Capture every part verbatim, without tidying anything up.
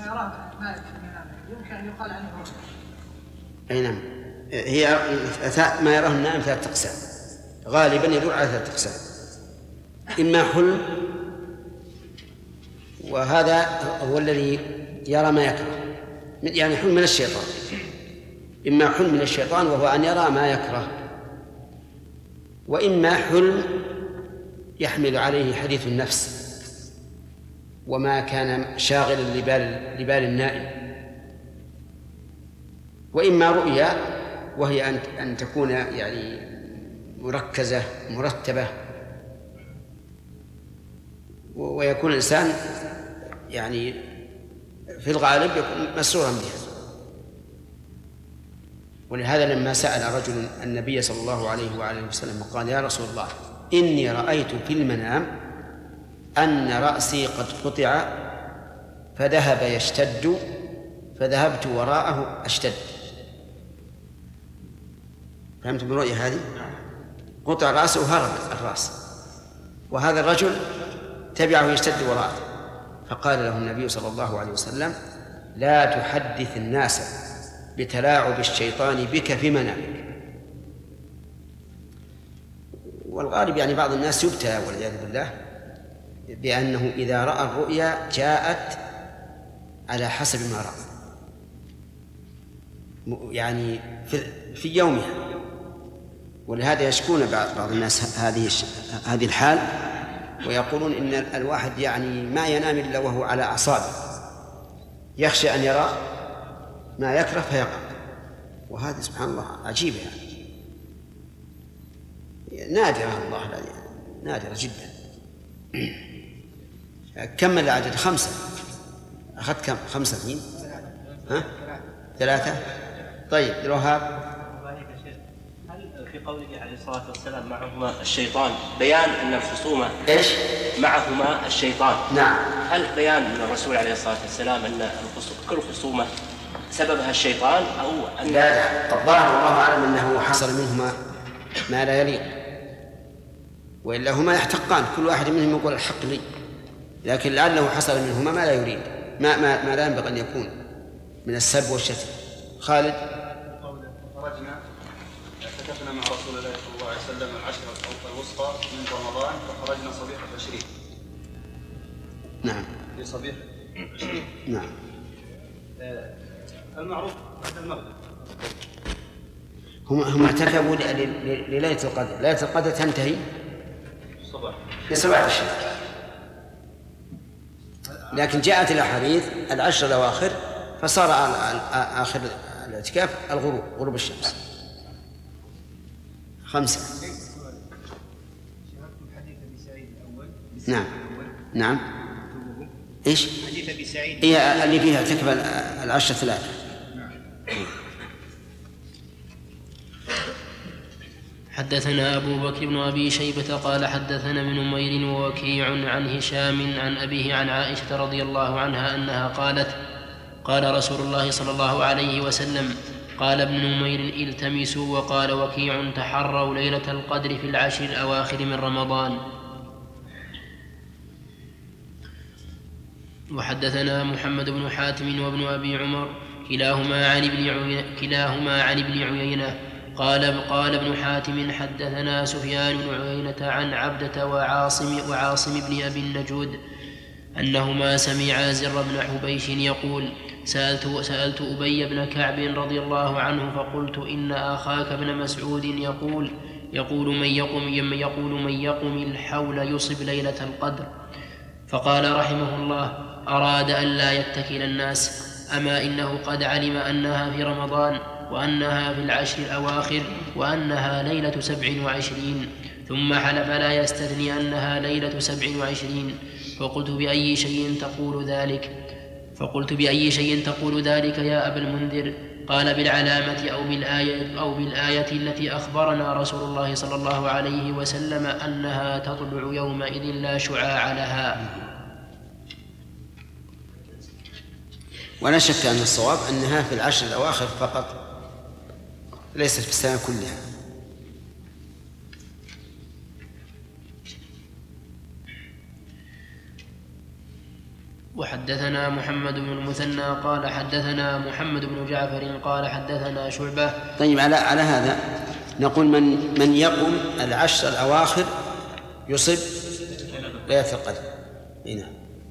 يراه ما يكفي منامه يمكن أن يقال عنه رؤيا. أي نعم، هي ما يراه النائم ثلاثة أقسام، غالبا يدور على ثلاثة أقسام: إما حلم، وهذا هو الذي يرى ما يكره، يعني حلم من الشيطان، إما حلم من الشيطان وهو أن يرى ما يكره، وإما حلم يحمل عليه حديث النفس وما كان شاغلا لبال, لبال النائم، وإما رؤيا وهي أن, أن تكون يعني مركزة مرتبة، ويكون الإنسان يعني في الغالب يكون مسرورا بها. ولهذا لما سأل رجل النبي صلى الله عليه وآله وسلم قال: يا رسول الله، إني رأيت في المنام أن رأسي قد قطع فذهب يشتد فذهبت وراءه أشتد. فهمتم بالرؤية هذه؟ قطع رأسه وهرب الرأس، وهذا الرجل تبعه يشتد وراءه، فقال له النبي صلى الله عليه وسلم: لا تحدث الناس بتلاعب الشيطان بك في منامك. والغالب يعني بعض الناس يبتلى والعياذ بالله بأنه إذا رأى الرؤيا جاءت على حسب ما رأى، يعني في يومها. ولهذا يشكون بعض الناس هذه هذه الحال، ويقولون إن الواحد يعني ما ينام إلا وهو على أعصابه، يخشى أن يرى ما يكره فيقع. وهذا سبحان الله عجيب، يعني نادرة، الله نادرة جدا. كمل العدد خمسة، أخذت كم؟ خمسة اثنين، ها؟ ثلاثة. طيب الوهاب، هل في قوله عليه الصلاة والسلام معهما الشيطان بيان أن الخصومة إيش؟ معهما الشيطان، نعم، هل بيان من الرسول عليه الصلاة والسلام أن كل خصومة سببها الشيطان أو أن لا لا الظاهر والله أعلم أنه حصل منهما ما لا يليق، وإلا هما يحتقان، كل واحد منهم يقول الحق لي، لكن لعله حصل منهما ما لا يريد، ما ما, ما لا ينبغي أن يكون من السب والشتم. خالد: خرجنا كتبنا مع رسول الله صلى الله عليه وسلم العشرة الوسطى من رمضان، فخرجنا صبيحة عشرين. نعم، في صبيحة عشرين. نعم. المعروف بعد المغرب هم هم اعتكفوا لليلة القدر، ليلة القدر تنتهي الصباح لصباح الشمس، لكن جاءت الأحاديث العشر الأواخر فصار آخر الاعتكاف الغروب، غروب الشمس. خمسة. نعم نعم. إيش؟ حديث أبي سعيد هي اللي فيها اعتكف العشر الثلاثة. حدثنا أبو بكر بن أبي شيبة قال حدثنا ابن نمير ووكيع عن هشام عن أبيه عن عائشة رضي الله عنها أنها قالت: قال رسول الله صلى الله عليه وسلم: قال ابن نمير: التمسوا. وقال وكيع: تحروا ليلة القدر في العشر الأواخر من رمضان. وحدثنا محمد بن حاتم وابن أبي عمر كلاهما عن ابن عيينة, كلاهما عن ابن عيينة قال قال ابن حاتم: حدثنا سفيان بن عيينة عن عبدة وعاصم, وعاصم بن أبي النجود أنهما سمعا زر بن حبيش يقول: سألت, سألت أبي بن كعب رضي الله عنه فقلت: إن أخاك ابن مسعود يقول يقول من يقم, يقول من يقم الحول يصب ليلة القدر. فقال رحمه الله: أراد أن لا يتكل الناس، أما إنه قد علم أنها في رمضان وأنها في العشر الأواخر وأنها ليلة سبع وعشرين، ثم حلف لا يستثني أنها ليلة سبع وعشرين. فقلت: بأي شيء تقول ذلك؟ فقلت بأي شيء تقول ذلك يا أبا المنذر؟ قال: بالعلامة أو بالآية, أو بالآية التي أخبرنا رسول الله صلى الله عليه وسلم أنها تطلع يومئذ لا شعاع لها. ولا شك أن الصواب أنها في العشر الأواخر فقط، ليست في السنة كلها. وحدثنا محمد بن المثنى قال حدثنا محمد بن جعفر قال حدثنا شعبة. طيب على على هذا نقول من من يقوم العشر الأواخر يصب ليلة القدر. نعم.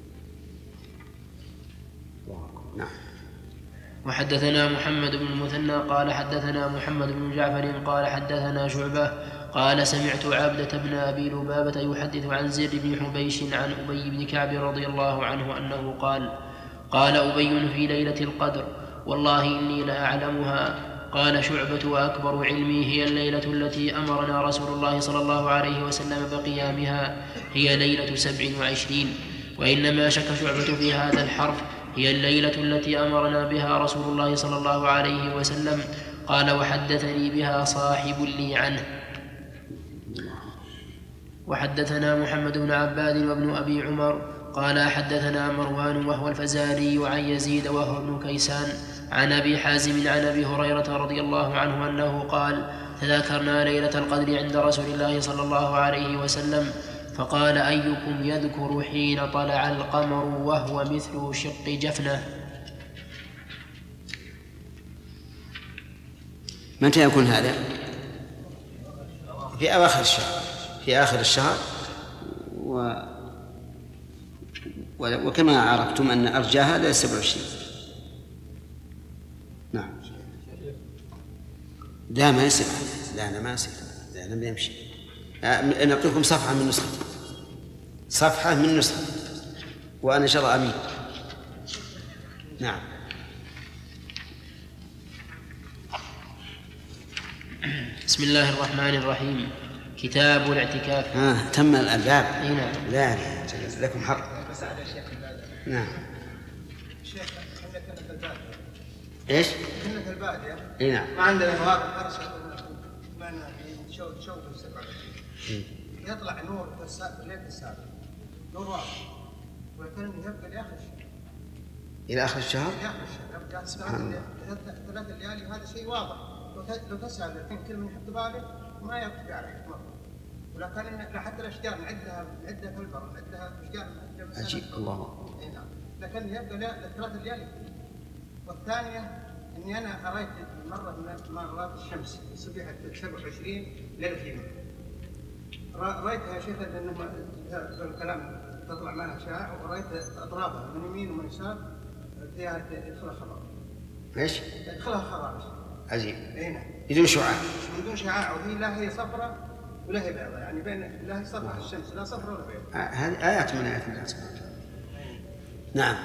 نعم. وحدثنا محمد بن المثنى قال حدثنا محمد بن جعفر قال حدثنا شعبة قال سمعت عبدة بن أبي لبابة يحدث عن زر بن حبيش عن أبي بن كعب رضي الله عنه أنه قال قال أبي في ليلة القدر والله إني لأعلمها. قال شعبة وأكبر علمي هي الليلة التي أمرنا رسول الله صلى الله عليه وسلم بقيامها هي ليلة سبع وعشرين. وإنما شك شعبة في هذا الحرف هي الليلة التي أمرنا بها رسول الله صلى الله عليه وسلم. قال وحدثني بها صاحب لي عنه. وحدثنا محمد بن عباد وابن أبي عمر قال حدثنا مروان وهو الفزاري عن يزيد وهو ابن كيسان عن أبي حازم عن أبي هريرة رضي الله عنه أنه قال تذاكرنا ليلة القدر عند رسول الله صلى الله عليه وسلم فقال أيكم يذكر حين طلع القمر وهو مثل شق جفنة. متى يكون هذا؟ في أواخر الشهر، في آخر الشهر. و... وكما عرفتم أن أرجى هذا سبع وعشرين. نعم. لا ما يصير، لا أنا ما يصير، لا أنا ما يمشي. نعطيكم صفحة من نسخة، صفحة من نسخة، وأنا إن شاء الله أمين. نعم. بسم الله الرحمن الرحيم. كتاب الاعتكاف. آه تم الباب. نعم. لا لكم حق. نعم. شيخ احنا كنا في البادية. ايش؟ كنا في البادية. اي نعم. ما عندنا مواقف حرس معنا شوف شوف السبعة. يطلع نور في السابع ليلة السابع. نور واضح. ولكن يبقى لآخر الشهر. إلى آخر الشهر؟ إلى آخر الشهر. يبقى ثلاث الليالي وهذا شيء واضح. لو تسأل الحين كل من يحط باله ما يعرف يعرف مرة. ولكن حتى الأشجار نعدها نعدها في البر نعدها أشجار نعدها. عجيب الله. إيه نعم. لكن يبقى لا ثلاث الليالي. والثانية إني أنا رأيت مرة من مرات الشمس صبيحة سبع وعشرين ليلة فيما. رأيتها يا شيخ أنه الكلام تطلع معنا شائع ورأيت أضرابها من يمين ومن يسار فيها يدخلها خضار. إيش؟ يدخلها خضار. عجيب. إيه نعم. بدون شعاع. بدون شعاع وهي لا هي صفراء ولا هي بيضاء يعني بين لا هي صفراء الشمس لا صفراء ولا بيضاء. هذه آيات من آيات الله سبحانه وتعالى. نعم.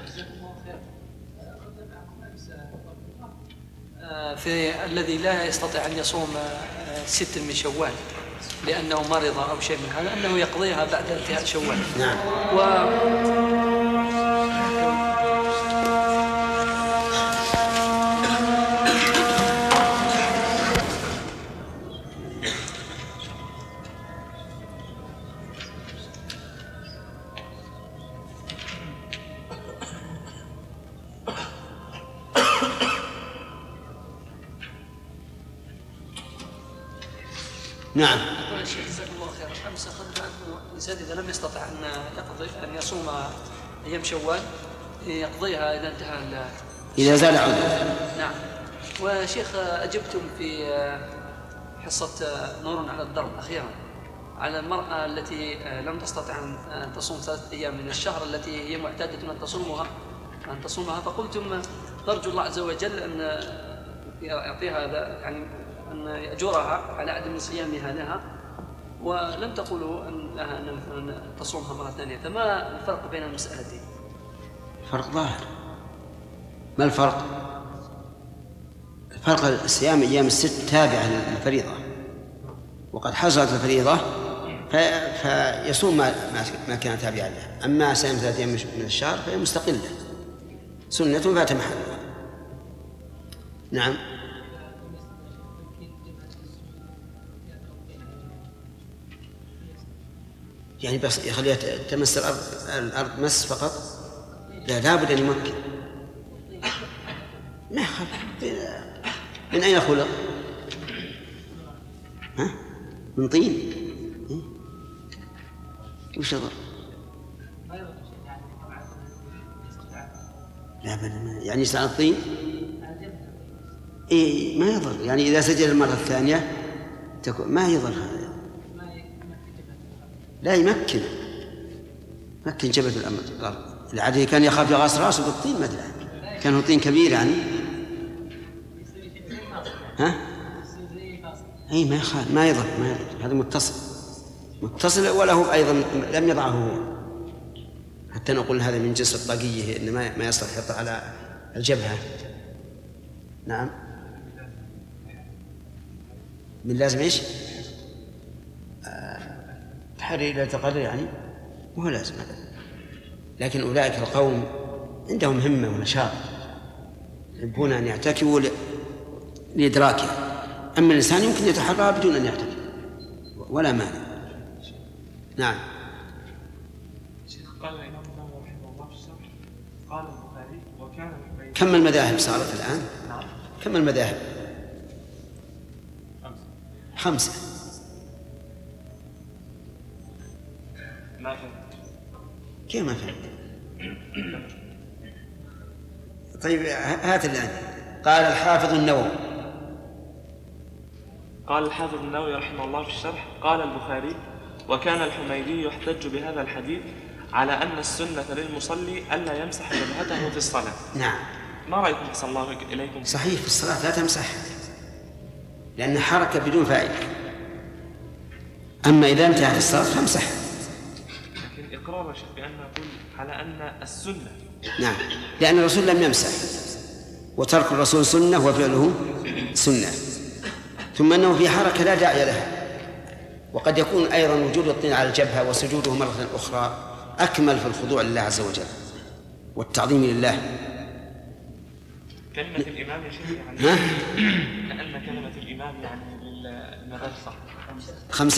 في الذي لا يستطيع أن يصوم ست من شوال لأنه مرض أو شيء من هذا أنه يقضيها بعد انتهاء شوال. نعم. و نعم. جزاك الله خير. أمس أخذنا أنه الإنسان إذا لم يستطع أن يقضي أن يصوم أيام شوال يقضيها إذا انتهى إذا زال عذره. نعم. وشيخ أجبتم في حصة نور على الدرب أخيرا على المرأة التي لم تستطع أن تصوم ثلاثة أيام من الشهر التي هي معتادة أن تصومها أن تصومها فقلتم نرجو الله عز وجل أن يعطيها يعني أن يأجرها على عدم صيامها لها ولم تقولوا أن لها أن تصومها مرة ثانية. فما الفرق بين المسألتين؟ فرق ظاهر. ما الفرق؟ الفرق الصيام أيام الست تابعة للفريضة وقد حصلت الفريضة فيصوم ما ما كان تابعا له. أما صيام ثلاثة أيام من الشهر فهي مستقلة سنة فات محلها. نعم. يعني بس يخليها تمس الأرض الأرض مس فقط؟ لا لابد أن يمكن. ما خلق من أين خلق؟ ها؟ من طين. وش يضر؟ لا بل يعني يسأل الطين إيه ما يضر، يعني إذا سجل المرة الثانية تكون ما يضر هذا، لا يمكن مكن جبهة الأرض. العادي كان يخاف يغاص راسه بالطين ما أدري، كان هو طين كبير يعني ها؟ أي ما يخاف ما يضر ما يضر، هذا متصل متصل ولا هو أيضا لم يضعه هو حتى نقول هذا من جنس الطاقية إن ما ما يصلح يحط على الجبهة. نعم من لازم إيش؟ آه تحري إلى تقرر يعني وهو لازم هذا، لكن أولئك القوم عندهم همة ونشاط يحبون أن يعتكفوا لإدراكها، أما الإنسان يمكن يتحرى بدون أن يعتكف ولا مانع. نعم. قال الإمام النووي رحمه الله في الشرح قال البخاري وكان كم المذاهب صارت الآن؟ نعم. كم المذاهب؟ خمسة. خمسة. ما فهمت. كيف ما فهمت؟ طيب هات الآن. قال الحافظ النووي قال الحافظ النووي رحمه الله في الشرح قال البخاري وكان الحميدي يحتج بهذا الحديث على أن السنة للمصلي ألا يمسح جبهته في الصلاة. نعم. ما رأيكم صلى الله إليكم؟ صحيح في الصلاة لا تمسح لأن حركة بدون فائدة، أما إذا انتهت الصلاة فامسح. لكن إقرار الشيخ بأن نقول على أن السنة. نعم لأن الرسول لم يمسح، وترك الرسول سنة وفعله سنة، ثم أنه في حركة لا داعي لها، وقد يكون أيضا وجود الطين على الجبهة وسجوده مرة أخرى أكمل في الخضوع لله عز وجل والتعظيم لله. كلمة الإمام يا شيخ يعني لأن كلمة الإمام يعني للمذهب صح. خمسة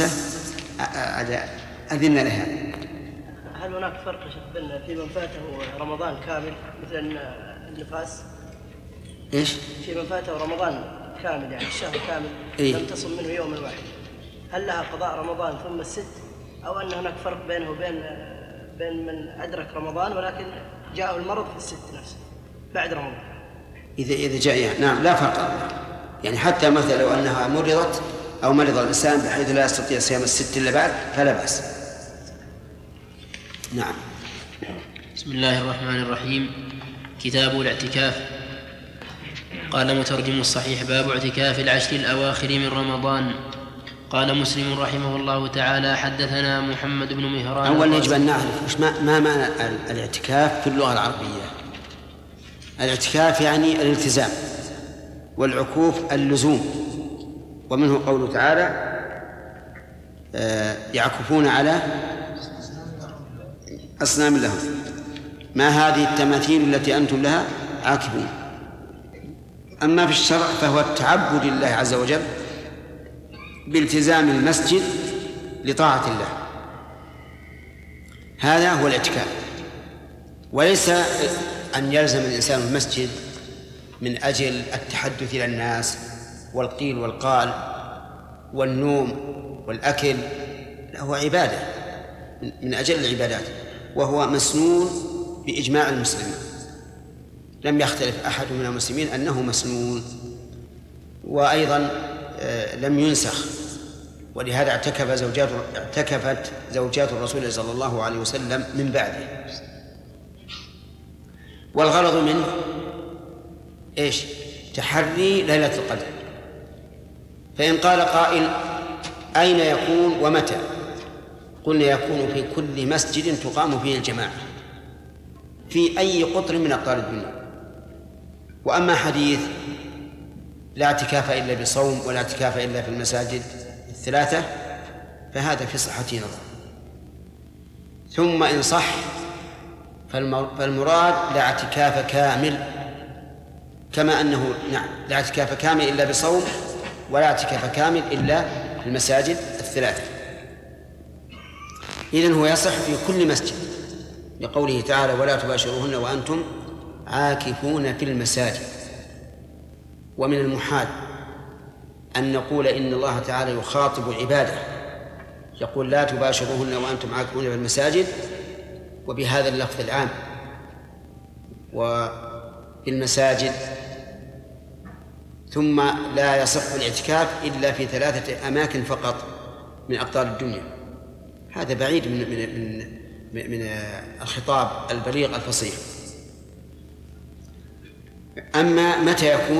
أذن لها. هل هناك فرق يا شيخ بين في من فاته رمضان كامل مثل النفاس؟ إيش؟ في من فاته رمضان كامل يعني الشهر كامل إيه؟ لم تصم منه يوم واحد، هل لها قضاء رمضان ثم الست، أو أن هناك فرق بينه وبين بين من أدرك رمضان ولكن جاءه المرض في الست نفسه بعد رمضان؟ إذا إذا جاء نعم لا فرق، يعني حتى مثلا لو أنها مرضت أو مرض الإنسان بحيث لا يستطيع صيام الست إلا بعد فلا بأس. نعم. بسم الله الرحمن الرحيم. كتاب الاعتكاف. قال مترجم الصحيح باب اعتكاف العشر الأواخر من رمضان. قال مسلم رحمه الله تعالى حدثنا محمد بن مهران. أولا يجب أن نعرف ما ما معنى الاعتكاف في اللغة العربية. الاعتكاف يعني الالتزام، والعكوف اللزوم، ومنه قوله تعالى يعكفون على أصنام لهم ما هذه التماثيل التي أنتم لها عاكفون. أما في الشرع فهو التعبد لله عز وجل بالتزام المسجد لطاعة الله، هذا هو الاعتكاف، وليس أن يلزم الإنسان المسجد من أجل التحدث إلى الناس والقيل والقال والنوم والأكل، هو عبادة من أجل العبادات، وهو مسنون بإجماع المسلمين، لم يختلف أحد من المسلمين أنه مسنون، وأيضا لم ينسخ، ولهذا اعتكف زوجات اعتكفت زوجات الرسول صلى الله عليه وسلم من بعده. والغرض منه إيش؟ تحري ليلة القدر. فإن قال قائل أين يكون ومتى؟ قلنا يكون في كل مسجد تقام فيه الجماعة في أي قطر من أقطار الدنيا. وأما حديث لا اعتكاف إلا بصوم ولا اعتكاف إلا في المساجد الثلاثة فهذا في صحته نظر. ثم إن صح فالمراد لا اعتكاف كامل، كما أنه نعم لا اعتكاف كامل إلا بصوم ولا اعتكاف كامل إلا في المساجد الثلاثة. إذن هو يصح في كل مسجد لقوله تعالى ولا تباشروهن وأنتم عاكفون في المساجد. ومن المحال أن نقول إن الله تعالى يخاطب عباده يقول لا تباشروهن وأنتم عاكفون في المساجد وبهذا اللفظ العام، بالمساجد، ثم لا يصح الاعتكاف إلا في ثلاثة أماكن فقط من أقطار الدنيا، هذا بعيد من من من, من الخطاب البليغ الفصيح. أما متى يكون؟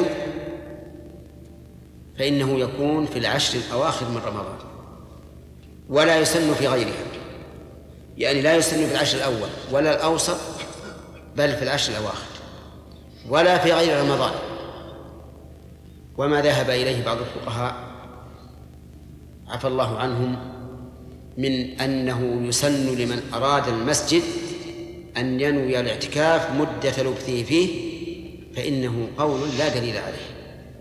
فإنه يكون في العشر الأواخر من رمضان، ولا يسن في غيرها، يعني لا يسن في العشر الأول ولا الأوسط، بل في العشر الأواخر، ولا في غير رمضان. وما ذهب إليه بعض الفقهاء عفى الله عنهم من أنه يسن لمن أراد المسجد أن ينوي الاعتكاف مدة لبثه فيه، فإنه قول لا دليل عليه.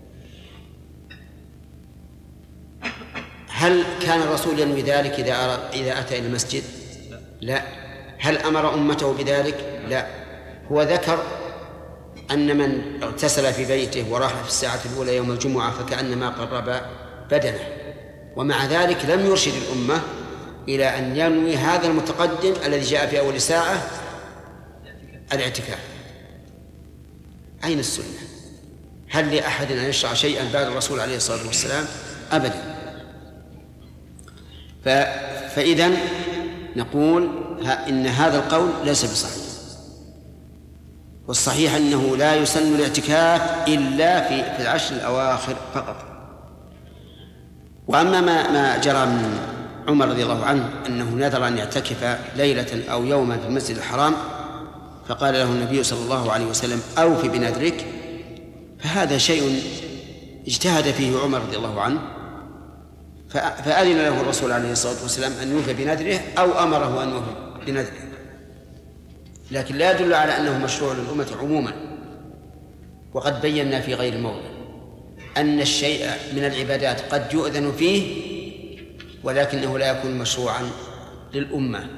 هل كان الرسول ينوي ذلك إذا إذا أتى إلى المسجد؟ لا. هل أمر أمته بذلك؟ لا. هو ذكر أن من اغتسل في بيته وراح في الساعة الأولى يوم الجمعة فكأنما قرب بدنه، ومع ذلك لم يرشد الأمة إلى أن ينوي هذا المتقدم الذي جاء في أول ساعة الاعتكاف. أين السنة؟ هل لأحد أن يشرع شيئا بعد الرسول عليه الصلاة والسلام؟ أبدا. فإذا نقول إن هذا القول ليس بصحيح، والصحيح أنه لا يسن الاعتكاف إلا في في العشر الأواخر فقط. وأما ما ما جرى من عمر رضي الله عنه أنه نذر أن يعتكف ليلة أو يوما في المسجد الحرام فقال له النبي صلى الله عليه وسلم أوف بنذرك، فهذا شيء اجتهد فيه عمر رضي الله عنه، فأذن له الرسول عليه الصلاة والسلام أن يوفي بنذره أو أمره أن يوفي بنذره، لكن لا يدل على أنه مشروع للأمة عموما. وقد بينا في غير موضع أن الشيء من العبادات قد يؤذن فيه ولكنه لا يكون مشروعا للأمة.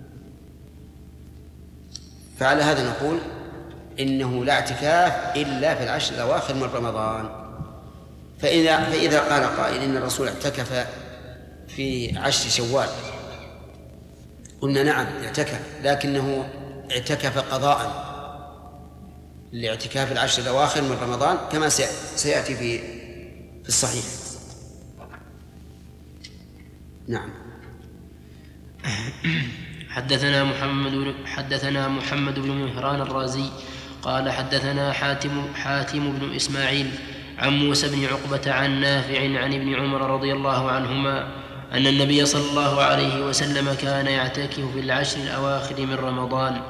فعلى هذا نقول إنه لا اعتكاف إلا في العشر الأواخر من رمضان. فإذا, فإذا قال قائل إن الرسول اعتكف في عشر شوال، قلنا نعم اعتكف، لكنه اعتكف قضاء لاعتكاف العشر الأواخر من رمضان كما سيأتي في في الصحيح. نعم. حدثنا محمد بن حدثنا محمد بن مهران الرازي قال حدثنا حاتم حاتم بن إسماعيل عن موسى بن عقبة عن نافع عن ابن عمر رضي الله عنهما أن النبي صلى الله عليه وسلم كان يعتكف في العشر الأواخر من رمضان.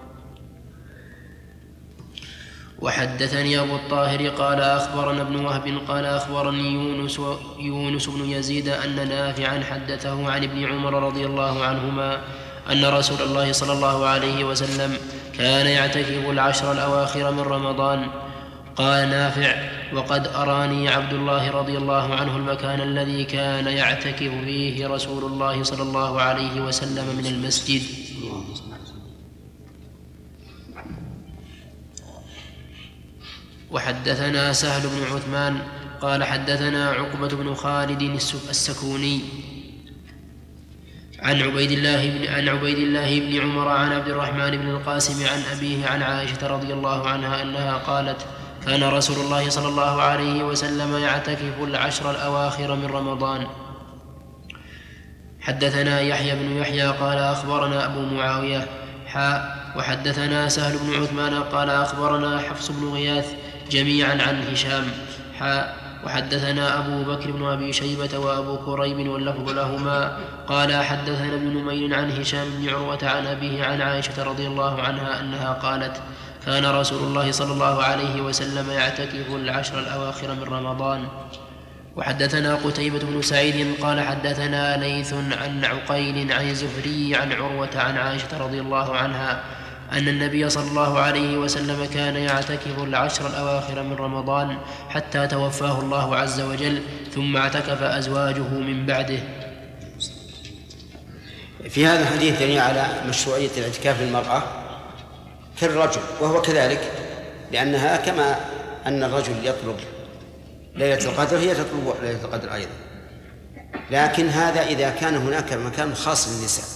وحدثني أبو الطاهر قال أخبرنا ابن وهب قال أخبرني يونس, يونس بن يزيد أن نافعا حدثه عن ابن عمر رضي الله عنهما أن رسول الله صلى الله عليه وسلم كان يعتكف العشر الأواخر من رمضان. قال نافع: وقد أراني عبد الله رضي الله عنه المكان الذي كان يعتكف فيه رسول الله صلى الله عليه وسلم من المسجد. وحدثنا سهل بن عثمان قال حدثنا عقبة بن خالد السكوني عن عبيد الله بن عن عبيد الله بن عمر عن عبد الرحمن بن القاسم عن أبيه عن عائشة رضي الله عنها أنها قالت: كان رسول الله صلى الله عليه وسلم يعتكف العشر الأواخر من رمضان. حدثنا يحيى بن يحيى قال أخبرنا أبو معاوية حاء وحدثنا سهل بن عثمان قال أخبرنا حفص بن غياث جميعا عن هشام حاء وحدثنا أبو بكر بن أبي شيبة وأبو كريب واللفظ لهما قال حدثنا ابن نمير عن هشام بن عروة عن أبيه عن عائشة رضي الله عنها أنها قالت: كان رسول الله صلى الله عليه وسلم يعتكف العشر الأواخر من رمضان. وحدثنا قتيبة بن سعيد قال حدثنا ليث عن عقيل عن الزهري عن عروة عن عائشة رضي الله عنها أن النبي صلى الله عليه وسلم كان يعتكف العشر الأواخر من رمضان حتى توفاه الله عز وجل، ثم اعتكف أزواجه من بعده. في هذا الحديث دليل على مشروعية الاعتكاف للمرأة كالرجل، وهو كذلك، لأنها كما أن الرجل يطلب ليلة القدر هي تطلب ليلة القدر أيضا، لكن هذا إذا كان هناك مكان خاص للنساء،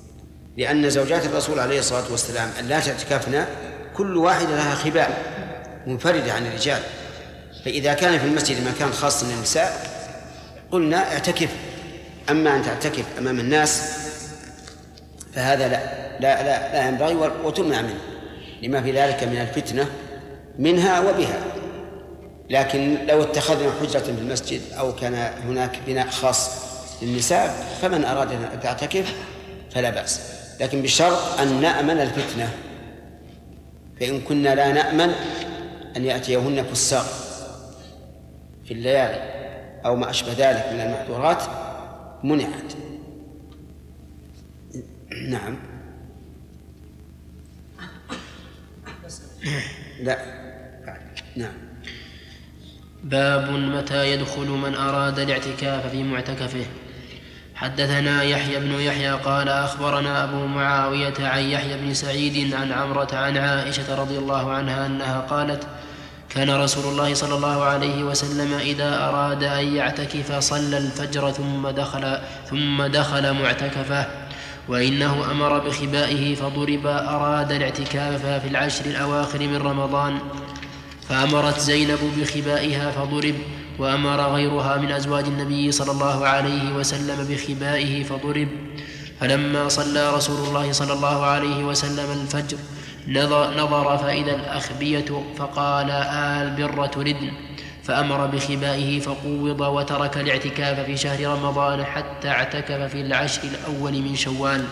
لأن زوجات الرسول عليه الصلاة والسلام اللاتي اعتكفنا كل واحدة لها خباء منفردة عن الرجال. فإذا كان في المسجد مكان خاص للنساء قلنا اعتكف، أما أن تعتكف أمام الناس فهذا لا لا لا, لا ينبغي وتمنع منه لما في ذلك من الفتنة منها وبها. لكن لو اتخذنا حجرة في المسجد أو كان هناك بناء خاص للنساء فمن أراد أن تعتكف فلا بأس، لكن بشرط أن نأمن الفتنة. فإن كنا لا نأمن أن يأتيهن فساق في الليالي أو ما أشبه ذلك من المحظورات منعت. نعم. لا. نعم. باب متى يدخل من أراد الاعتكاف في معتكفه. حدثنا يحيى بن يحيى قال أخبرنا أبو معاوية عن يحيى بن سعيد عن عمرة عن عائشة رضي الله عنها أنها قالت: كان رسول الله صلى الله عليه وسلم إذا أراد أن يعتكف صلى الفجر ثم دخل, ثم دخل معتكفه، وإنه أمر بخبائه فضرب. أراد الاعتكاف في العشر الأواخر من رمضان فأمرت زينب بخبائها فضرب، وأمر غيرها من أزواج النبي صلى الله عليه وسلم بخبائه فضرب. فلما صلى رسول الله صلى الله عليه وسلم الفجر نظر فإذا الأخبية فقال: آل بر تردن، فأمر بخبائه فقوض وترك الاعتكاف في شهر رمضان حتى اعتكف في العشر الأول من شوال.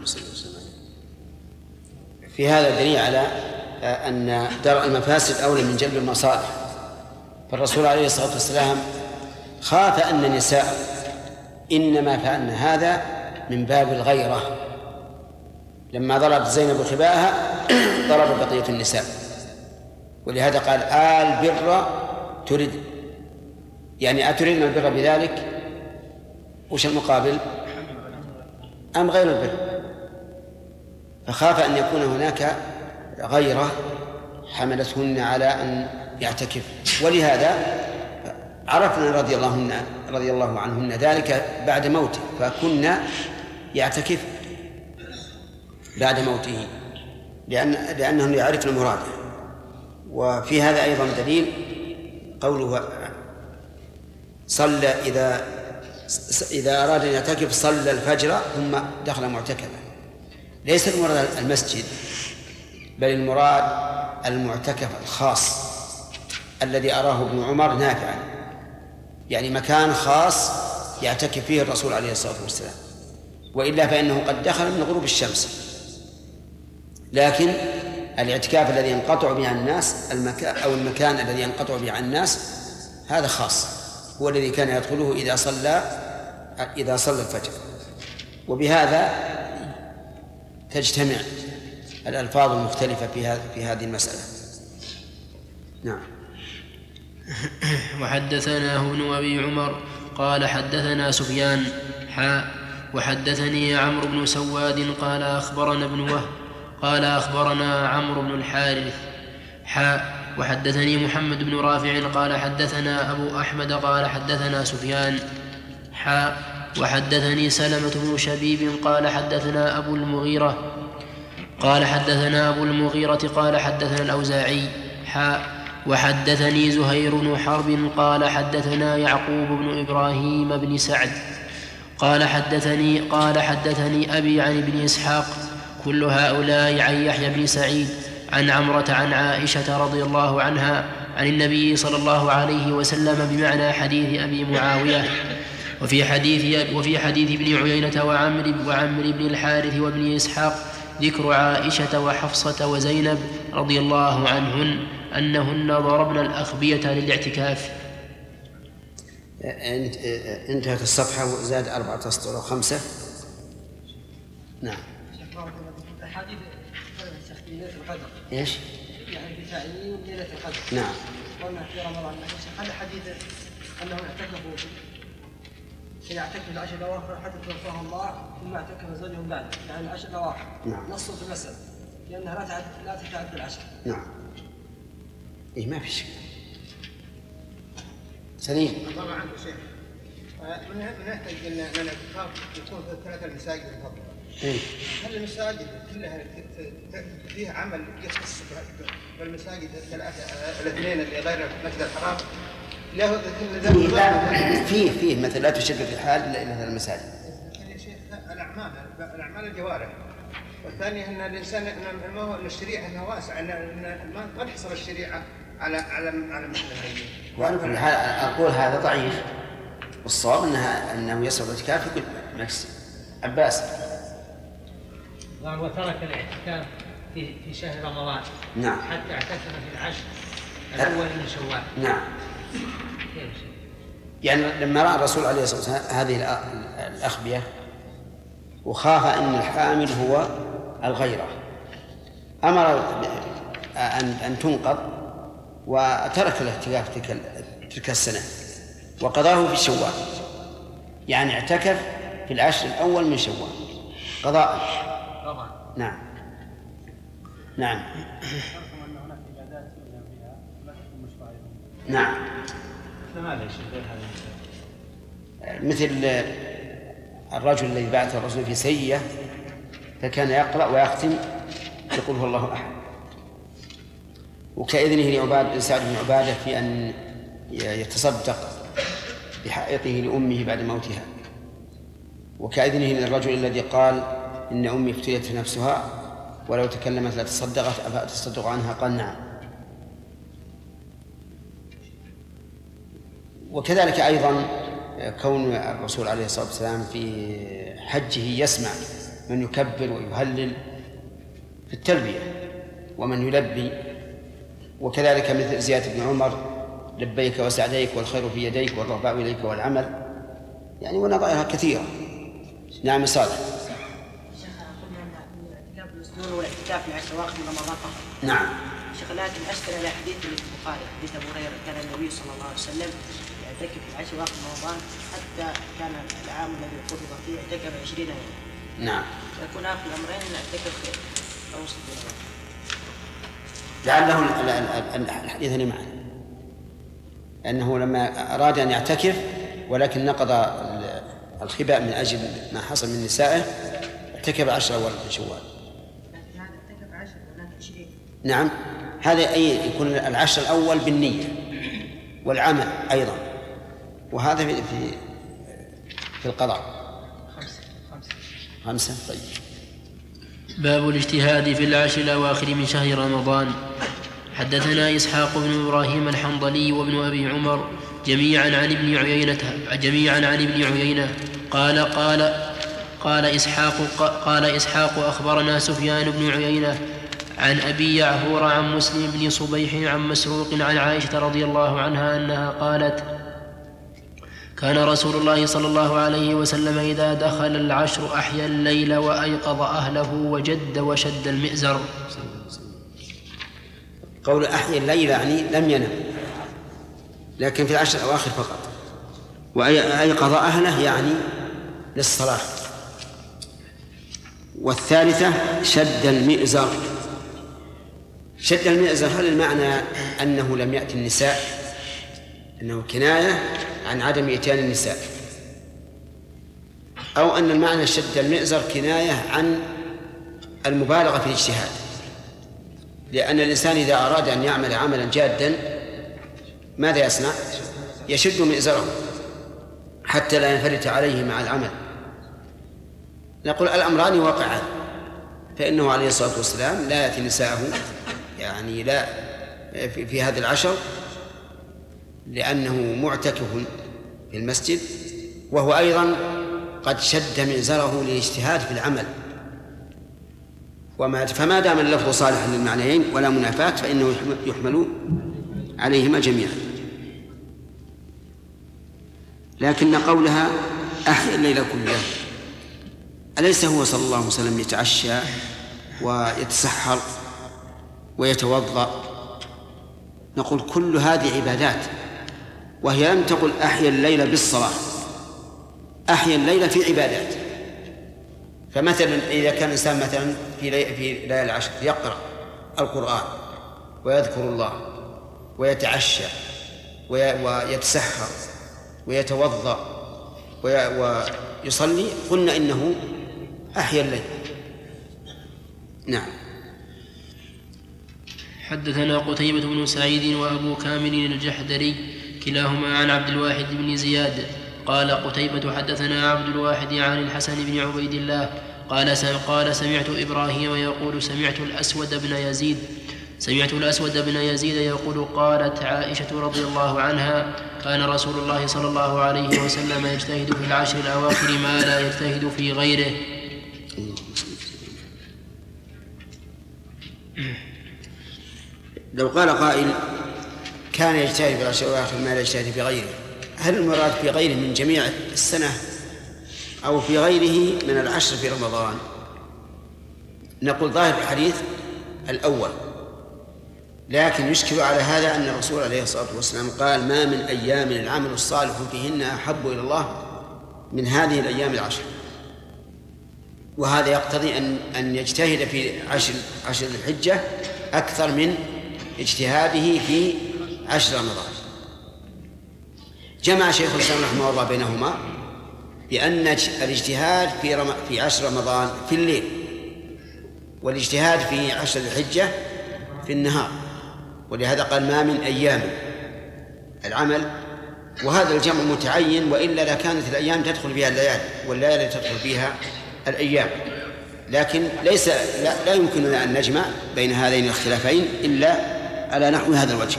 في هذا دليل على أن درء المفاسد أولى من جلب المصالح. فالرسول عليه الصلاة والسلام خاف أن النساء إنما فعلن هذا من باب الغيرة. لما ضربت زينب خباءها ضرب بقية النساء، ولهذا قال: آل بر ترد، يعني أتريدن البر بذلك؟ وش المقابل؟ أم غير البر؟ فخاف أن يكون هناك غيرة حملتهن على أن يعتكف. ولهذا عرفنا رضي الله, رضي الله عنهن ذلك بعد موته، فكنا يعتكف بعد موته لأن لأنهم يعرفن مراده. وفي هذا أيضا دليل قوله: صلى إذا إذا أراد أن يعتكف صلى الفجر ثم دخل معتكفا. ليس المراد المسجد، بل المراد المعتكف الخاص الذي أراه ابن عمر نافعا، يعني مكان خاص يعتكف فيه الرسول عليه الصلاة والسلام، وإلا فإنه قد دخل من غروب الشمس. لكن الاعتكاف الذي ينقطع به عن الناس المكان أو المكان الذي ينقطع به عن الناس هذا خاص، هو الذي كان يدخله إذا صلى إذا صلى الفجر. وبهذا تجتمع الألفاظ المختلفة في هذه في هذه المسألة. نعم. وحدثناه ابن أبي عمر قال حدثنا سفيان حاء وحدثني عمرو بن سواد قال أخبرنا ابن وهب قال أخبرنا عمرو بن الحارث حاء وحدثني محمد بن رافع قال حدثنا أبو أحمد قال حدثنا سفيان حاء وحدثني سلمة بن شبيب قال حدثنا أبو المغيرة قال حدثنا أبو المغيرة قال حدثنا الأوزاعي حاء وحدثني زهير بن حرب قال حدثنا يعقوب بن إبراهيم بن سعد قال حدثني قال حدثني أبي عن ابن إسحاق كل هؤلاء عن يحيى بن سعيد عن عمرة عن عائشة رضي الله عنها عن النبي صلى الله عليه وسلم بمعنى حديث أبي معاوية. وفي حديث وفي حديث ابن عيينة وعمر وعمر بن الحارث وابن إسحاق ذكر عائشة وحفصة وزينب رضي الله عنهن أنهن ضربن الأخبية للاعتكاف. انتهت الصفحة وزاد أربعة أسطر أو خمسة. نعم. حديث ليلة القدر. إيش؟ يعني في تعيين ليلة القدر. نعم. قلنا في رمضان هذا حديث أنهم اعتكفوا في يعتكف العشر الأواخر حتى توفاهم الله ثم اعتكف زوجهم بعد، يعني العشر الأواخر. نعم. نص في المسألة لأنها لا تعد لا تتعدى العشر. نعم. إيه ما في شيء. سليم. طبعا شيخ. من نحتاج أن الاعتكاف يكون في الثلاث المساجد الفضل. هل المساجد كلها فيها عمل يخص بالمساجد الثلاثة الاثنين اللي غير المسجد الحرام له فيه فيه مثل لا تشد في الحال إلا إلى المساجد. يا شيخ الأعمال الأعمال الجوارح، والثانية أن الإنسان أن ما هو الشريعة أنها واسعة، أن ما تحصل الشريعة على على على مثل هذه. وعلى كل حال أقول هذا ضعيف، والصواب أنها أنه يسر الاعتكاف في كل مكس. عباس. وترك الاعتكاف في في شهر رمضان. نعم. حتى اعتكف في العشر الأول من شوال. نعم. يعني لما رأى الرسول عليه الصلاة والسلام هذه الأخبية وخاف أن الحامل هو الغيرة، أمر أن أن تنقض وترك الاعتكاف تلك تلك السنة وقضاه في شوال، يعني اعتكف في العشر الأول من شوال قضاء. نعم نعم نعم. مثل الرجل الذي بعث الرسول في سيئة فكان يقرأ ويختم يقول هو الله أحد، وكإذنه لعباد سعد بن عبادة في أن يتصدق بحائطه لأمه بعد موتها، وكإذنه للرجل الذي قال إن أمي ابتليت نفسها ولو تكلمت لا تصدقت أفأتصدق عنها؟ قال نعم. وكذلك أيضا كون الرسول عليه الصلاة والسلام في حجه يسمع من يكبر ويهلل في التلبية ومن يلبي، وكذلك مثل زيادة بن عمر لبيك وسعديك والخير في يديك والرغباء إليك والعمل، يعني ونظائرها كثيرة. نعم صالح. المسنون والاعتكاف في عشر أواخر من رمضان فقط. نعم. شيخ لكن أشكل على حديث البخاري حديث أبو هريرة كان النبي صلى الله عليه وسلم يعتكف في عشر أواخر من رمضان حتى كان العام الذي قبض فيه اعتكف عشرين يوما. نعم. يكون آخر الأمرين اعتكف في أوسط الأمر. لعله الحديثان معا، أنه لما أراد أن يعتكف ولكن نقض الخباء من أجل ما حصل من نسائه اعتكف عشر أول من شوال. نعم، هذا أي يكون العشر الأول بالنية والعمل أيضا، وهذا في في, في القضاء. خمسة خمسة خمسة. طيب. باب الاجتهاد في العشر الأواخر من شهر رمضان. حدثنا إسحاق بن إبراهيم الحنظلي وابن أبي عمر جميعا عن ابن عيينة جميعا عن ابن عيينة قال قال قال إسحاق قال إسحاق أخبرنا سفيان بن عيينة عن أبي يعفور عن مسلم بن صبيح عن مسروق عن عائشة رضي الله عنها أنها قالت: كان رسول الله صلى الله عليه وسلم إذا دخل العشر أحيا الليل وأيقظ أهله وجد وشد المئزر. قول أحيا الليل يعني لم ينم، لكن في العشر الأواخر فقط. وأيقظ أهله يعني للصلاة. والثالثة شد المئزر. شد المئزر هل المعنى أنه لم يأتي النساء، أنه كناية عن عدم إتيان النساء، أو أن المعنى شد المئزر كناية عن المبالغة في الاجتهاد؟ لأن الإنسان إذا أراد أن يعمل عملا جادا ماذا يصنع؟ يشد مئزره حتى لا ينفلت عليه مع العمل. نقول الأمران واقعان، فإنه عليه الصلاة والسلام لا يأتي نساءه يعني لا في, في هذه العشر لأنه معتكف في المسجد، وهو أيضا قد شد مئزره للاجتهاد في العمل. وما فما دام اللفظ صالحا للمعنيين ولا منافاة فإنه يحمل عليهما جميعا. لكن قولها أحيا الليل كله أليس هو صلى الله عليه وسلم يتعشى ويتسحر ويتوضأ؟ نقول كل هذه عبادات، وهي لم تقل أحيا الليل بالصلاة، أحيا الليل في عبادات. فمثلا إذا كان الإنسان مثلا في ليالي العشر يقرأ القرآن ويذكر الله ويتعشى ويتسحر ويتوضأ ويصلي، قلنا إنه أحيا الليل. نعم. حدثنا قتيبة بن سعيد وأبو كامل الجحدري كلاهما عن عبد الواحد بن زياد قال قتيبة حدثنا عبد الواحد عن الحسن بن عبيد الله قال قال سمعت إبراهيم يقول سمعت الأسود بن يزيد سمعت الأسود بن يزيد يقول قالت عائشة رضي الله عنها كان رسول الله صلى الله عليه وسلم يجتهد في العشر الأواخر ما لا يجتهد في غيره. لو قال قائل كان يجتهد في العشر الأواخر ما لا يجتهد في غيره، هل المراد في غيره من جميع السنة أو في غيره من العشر في رمضان؟ نقول ظاهر الحديث الأول، لكن يشكل على هذا أن الرسول عليه الصلاة والسلام قال ما من أيام العمل الصالح فيهن أحب إلى الله من هذه الأيام العشر، وهذا يقتضي أن أن يجتهد في عشر عشر الحجة أكثر من اجتهاده في عشر رمضان. جمع شيخ الإسلام رحمه الله بينهما بأن الاجتهاد في رم... في عشر رمضان في الليل، والاجتهاد في عشر الحجة في النهار، ولهذا قال ما من أيام العمل، وهذا الجمع متعين، وإلا لكانت الأيام تدخل فيها الليالي والليالي تدخل فيها الأيام، لكن ليس لا, لا يمكننا أن نجمع بين هذين الاختلافين إلا على نحو هذا الوجه.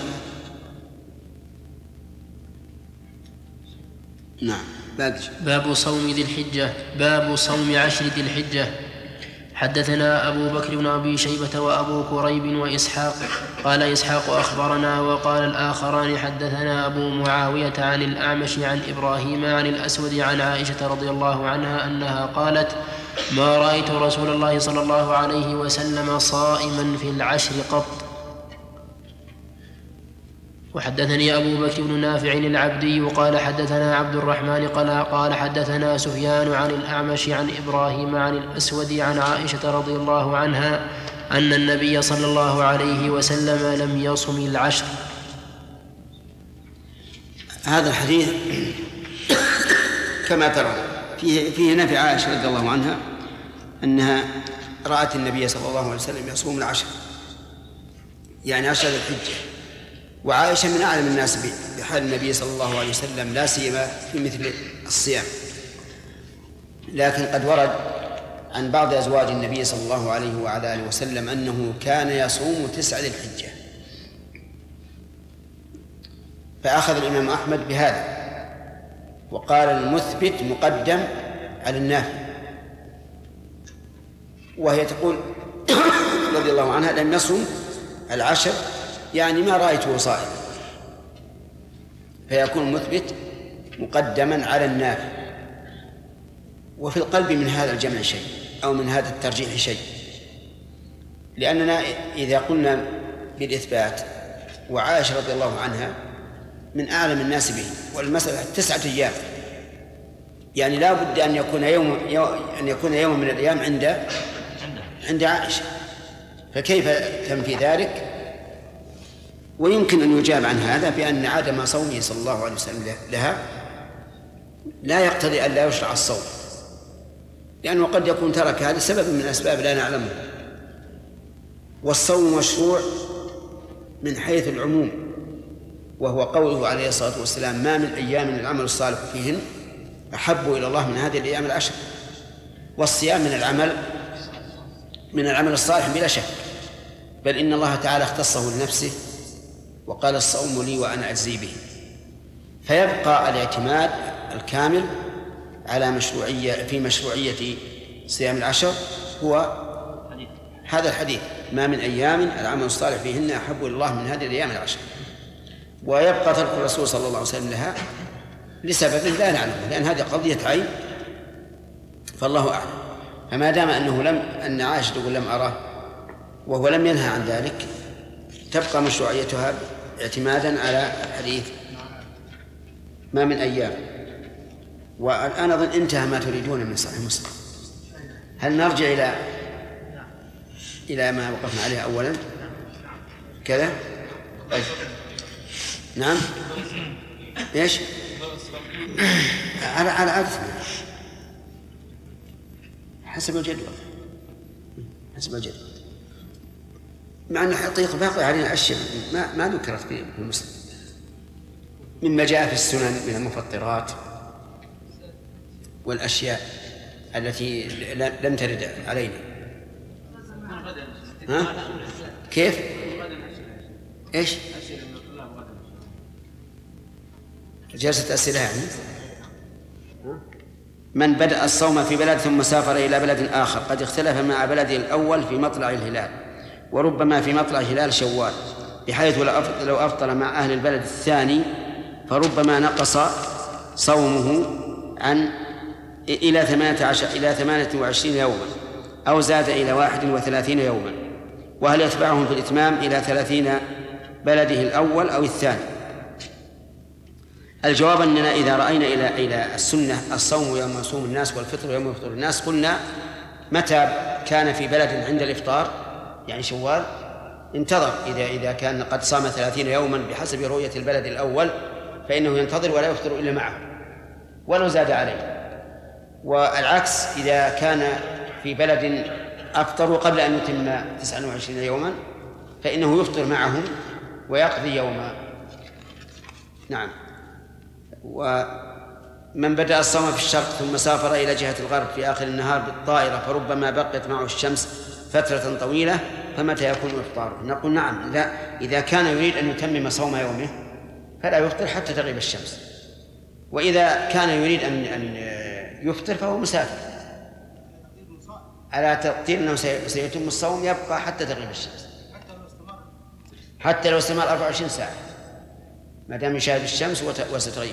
نعم. باب صوم ذي الحجة. باب صوم عشر ذي الحجة. حدثنا أبو بكر بن أبي شيبة وأبو كريب وإسحاق قال إسحاق أخبرنا وقال الآخران حدثنا أبو معاوية عن الأعمش عن إبراهيم عن الأسود عن عائشة رضي الله عنها أنها قالت ما رأيت رسول الله صلى الله عليه وسلم صائما في العشر قط. وحدثني أبو بكر بن نافع العبدي قال حدثنا عبد الرحمن قال, قال حدثنا سفيان عن الأعمش عن إبراهيم عن الأسود عن عائشة رضي الله عنها أن النبي صلى الله عليه وسلم لم يصم العشر. هذا الحديث كما ترى فيه, فيه نفي عائشة رضي الله عنها أنها رأت النبي صلى الله عليه وسلم يصوم العشر، يعني عشر الحجة، وعائشة من أعلم الناس بحال النبي صلى الله عليه وسلم لا سيما في مثل الصيام، لكن قد ورد عن بعض أزواج النبي صلى الله عليه وعلى آله وسلم أنه كان يصوم تسع ذي الحجة، فأخذ الإمام أحمد بهذا وقال المثبت مقدم على النافي، وهي تقول رضي الله عنها لم يصم العشر يعني ما رأيته صائما، فيكون المثبت مقدما على النافي. وفي القلب من هذا الجمع شيء أو من هذا الترجيح شيء، لأننا إذا قلنا بالإثبات وعائشة رضي الله عنها من أعلم الناس به، والمسألة تسعة أيام، يعني لا بد أن يكون يوم أن يكون يوم من الأيام عند عند عائشة، فكيف تنفي ذلك؟ ويمكن أن يجاب عن هذا بأن عدم صومه صلى الله عليه وسلم لها لا يقتضي أن لا يشرع الصوم، لأنه قد يكون ترك هذا سبب من الأسباب لا نعلمه. والصوم مشروع من حيث العموم، وهو قوله عليه الصلاة والسلام ما من أيام العمل الصالح فيهن أحب إلى الله من هذه الأيام العشر. والصيام من العمل من العمل الصالح بلا شك، بل إن الله تعالى اختصه لنفسه وقال الصوم لي وأنا أجزي به. فيبقى الاعتماد الكامل على مشروعية في مشروعية صيام العشر هو هذا الحديث ما من أيام العمل الصالح فيهن أحب إلى الله من هذه الأيام العشر. ويبقى ترك الرسول صلى الله عليه وسلم لها لسبب لا نعلمه، لأن هذه قضية عين فالله أعلم. فما دام أنه لم أن عائشة تقول لم أراه وهو لم ينهى عن ذلك، تبقى مشروعيتها اعتمادا على الحديث ما من أيام. والآن أظن انتهى ما تريدون من صحيح مسلم. هل نرجع إلى إلى ما وقفنا عليه أولا كذا؟ نعم. إيش؟ على على عدد حسب الجدول حسب الجدول مع أن الحقيقة باقي علينا أشياء ما ما ذكرت في المسلم مما جاء في السنن من المفطرات والأشياء التي لم ترد علينا. ها؟ كيف؟ إيش؟ جلسة أسئلة يعني؟ من بدأ الصوم في بلد ثم سافر إلى بلد آخر قد اختلف مع بلده الأول في مطلع الهلال وربما في مطلع هلال شوال بحيث لو أفطر مع أهل البلد الثاني فربما نقص صومه عن إلى ثمانية عشر إلى ثمانية وعشرين يوما أو زاد إلى واحد وثلاثين يوما. وهل يتبعهم في الإتمام إلى ثلاثين بلده الأول أو الثاني؟ الجواب أننا إذا رأينا إلى إلى السنة الصوم يوم يصوم الناس والفطر يوم يفطر الناس قلنا متى كان في بلد عند الإفطار يعني شوال انتظر إذا إذا كان قد صام ثلاثين يوما بحسب رؤية البلد الأول فإنه ينتظر ولا يفطر إلا معه ولو زاد عليه. والعكس إذا كان في بلد أفطروا قبل أن يتم تسعة وعشرين يوما فإنه يفطر معهم ويقضي يوما. نعم. ومن بدأ الصوم في الشرق ثم سافر إلى جهة الغرب في آخر النهار بالطائرة فربما بقيت معه الشمس فترة طويلة فمتى يكون إفطاره؟ نقول نعم إذا إذا كان يريد أن يتمم صوم يومه فلا يفطر حتى تغيب الشمس، وإذا كان يريد أن أن يفطر فهو مسافر على تقدير أنه سيتم الصوم يبقى حتى تغيب الشمس حتى لو استمر أربعة وعشرين ساعة ما دام يشاهد الشمس وستغيب.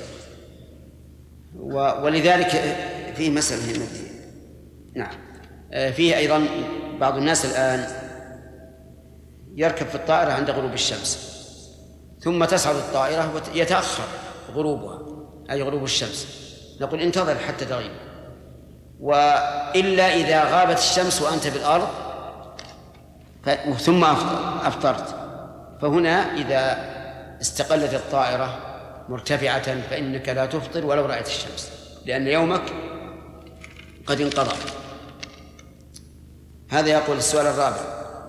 ولذلك فيه مسألة هنا نعم فيه أيضا بعض الناس الآن يركب في الطائرة عند غروب الشمس ثم تصعد الطائرة ويتأخر غروبها أي غروب الشمس، نقول انتظر حتى تغيب. وإلا إذا غابت الشمس وأنت بالأرض ثم أفطرت فهنا إذا استقلت الطائرة مرتفعة فإنك لا تفطر ولو رأيت الشمس لأن يومك قد انقضى. هذا يقول السؤال الرابع.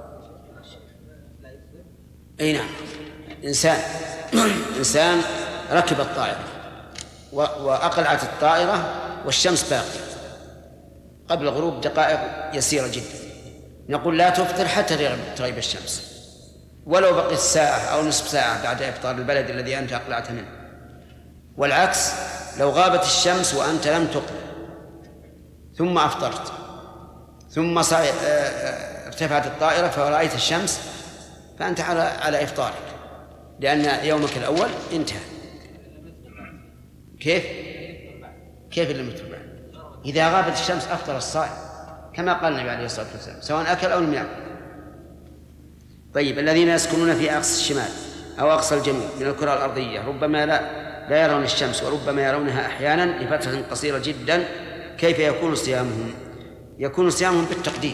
أي نعم إنسان إنسان ركب الطائرة وأقلعت الطائرة والشمس باقية قبل الغروب دقائق يسيرة جدا، نقول لا تفطر حتى تغيب الشمس ولو بقيت ساعة أو نصف ساعة بعد إفطار البلد الذي أنت أقلعت منه. والعكس لو غابت الشمس وأنت لم تقل ثم أفطرت ثم ارتفعت الطائرة فرأيت الشمس فأنت على على إفطارك لأن يومك الأول انتهى. كيف؟ كيف اللي متبع؟ إذا غابت الشمس أفطر الصائم كما قال النبي عليه الصلاة والسلام سواء أكل أو لم يأكل. طيب الذين يسكنون في أقصى الشمال أو أقصى الجنوب من الكرة الأرضية ربما لا لا يرون الشمس وربما يرونها أحيانا لفترة قصيرة جدا كيف يكون صيامهم؟ يكون صيامهم بالتقدير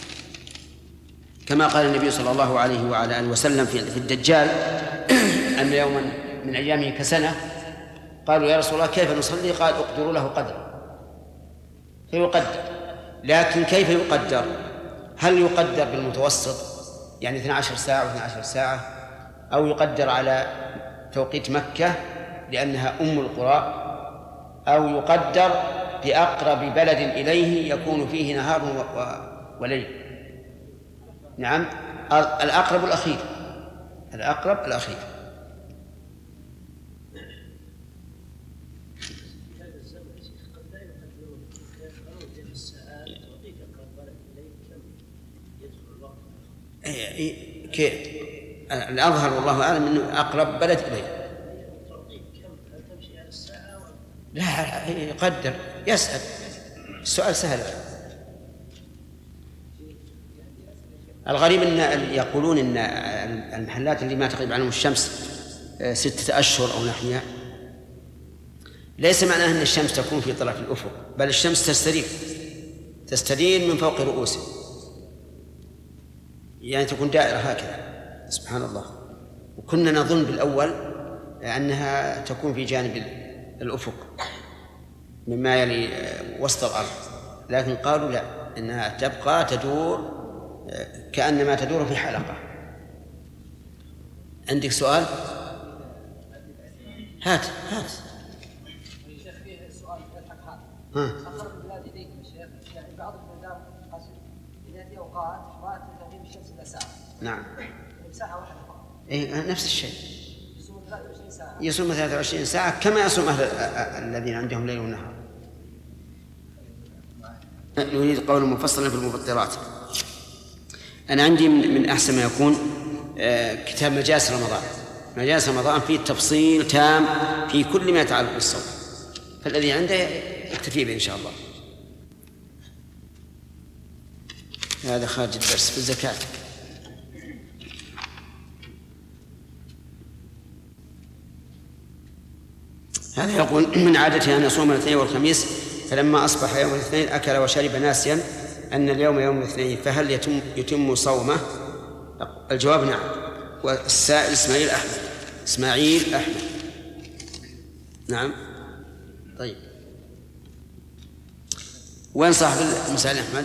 كما قال النبي صلى الله عليه وعلى آله وسلم في الدجال أن يوما من أيامه كسنة قالوا يا رسول الله كيف نصلي؟ قال اقدروا له قدر فيقدر. لكن كيف يقدر؟ هل يقدر بالمتوسط يعني اثنتي عشرة ساعة واثنتي عشرة ساعة أو يقدر على توقيت مكة لأنها أم القرى أو يقدر بأقرب بلد إليه يكون فيه نهار وليل؟ نعم الأقرب الأخير الأقرب الأخير. كيف؟ الأظهر والله أعلم أنه أقرب بلد إليه. لا يقدر يسأل السؤال سهل. الغريب أن يقولون أن المحلات اللي ما تغيب عنهم الشمس ستة أشهر أو نحوها ليس معناه أن الشمس تكون في طرف الأفق بل الشمس تستدير تستدير من فوق رؤوسهم يعني تكون دائرة هكذا سبحان الله. وكنا نظن بالأول أنها تكون في جانب الأفق مما يلي وسط الأرض لكن قالوا لا إنها تبقى تدور كأنما تدور في حلقة. عندك سؤال؟ هات هات. شيخ فيه سؤال يلحق هذا. ها. أخبر البلاد إليكم يا شيخ، يعني بعض البلدان قصد إذا في أوقات رأت تغيب الشمس إلى ساعة. نعم. ساعة واحدة فقط. إيه نفس الشيء. يصوم ثلاثة وعشرين ساعة. يصوم ثلاثة وعشرين ساعة كما يصوم أهل الذين عندهم ليل ونهار. نريد قول مفصلا في المفطرات. أنا عندي من أحسن ما يكون كتاب مجالس رمضان. مجالس رمضان فيه تفصيل تام في كل ما يتعلق بالصوم، فالذي عنده يكتفي به إن شاء الله. هذا خارج الدرس في الزكاة. هذا يقول من عادته أن يصوم الاثنين والخميس، فلما أصبح يوم الاثنين أكل وشرب ناسيا أن اليوم يوم الاثنين، فهل يتم, يتم صومه؟ الجواب نعم. والسائل إسماعيل أحمد. إسماعيل أحمد نعم. طيب وين صاحب المسائل أحمد؟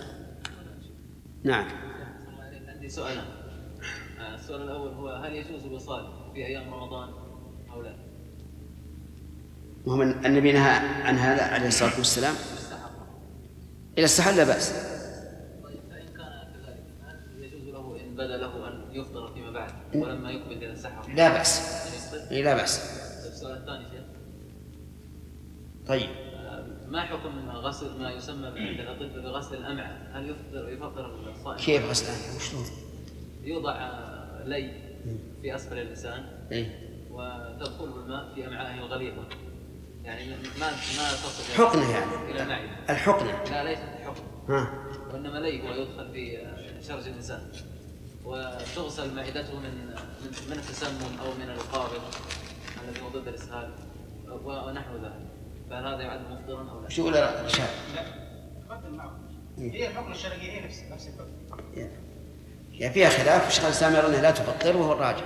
نعم. عندي سؤالان. السؤال الأول هو هل يجوز الوصال في أيام رمضان أو لا؟ وهو النبي نهى عن هذا عليه الصلاة والسلام. إلى السحر لا بأس. طيب فإن كان كذلك هل يجوز له إن بدا له أن يفطر فيما بعد ولما يقبل إلى السحر؟ لا بأس. إيه لا بأس. السؤال الثاني شيخ. طيب ما حكم غسل ما يسمى عند الأطباء بغسل الأمعاء؟ هل يفطر يفطر الصائم؟ كيف غسل الأمعاء؟ وشلون؟ يوضع لي في أسفل اللسان إيه؟ وتدخل الماء في أمعائه الغليظة، يعني ما ما تصل حقنة يعني إلى المعدة. الحقنة؟ لا ليست حقنة. ها. وإنما لي هو يدخل في شرج الإنسان وتغسل معدته من من التسمم أو من القابض الذي هو ضد الإسهال ونحو ذلك، فهل هذا يعد مفطرا أو لا؟ شو لا شاء. لا تقدم معه. هي الحكم الشرعي هي نفس نفس الحكم. يعني فيها خلاف. الشيخ الإسلام يرى أنها لا تفطر وهو الراجح.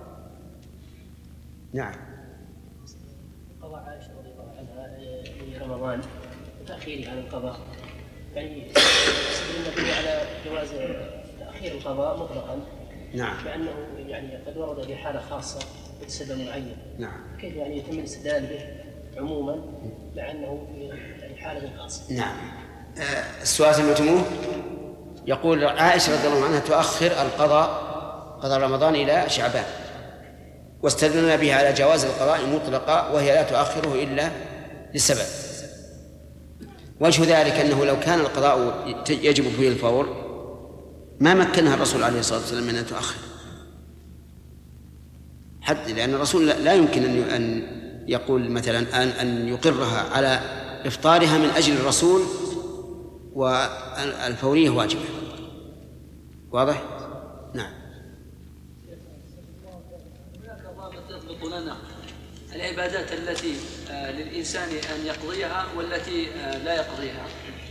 نعم. قضاء عائشة رضي الله عنها في رمضان وتأخيره عن القضاء، يعني يستدل النبي على جواز تأخير القضاء مطلقا. نعم. مع أنه يعني قد ورد في حالة خاصة بسبب معين. نعم. كيف يعني يتم الاستدلال به عموما مع أنه في يعني حالة خاصة؟ نعم. آه السؤال سمعتموه؟ يقول عائشة رضي الله عنها تؤخر القضاء قضاء رمضان إلى شعبان، واستدلنا به على جواز القضاء مطلقا وهي لا تؤخره إلا لسبب. وجه ذلك أنه لو كان القضاء يجب فيه الفور ما مكنها الرسول عليه الصلاة والسلام من أن تؤخر، حتى لأن الرسول لا يمكن أن يقول مثلا أن يقرها على إفطارها من أجل الرسول والفورية واجبة. واضح؟ نعم. هناك ضابط يضبط لنا العبادات التي للإنسان أن يقضيها والتي لا يقضيها.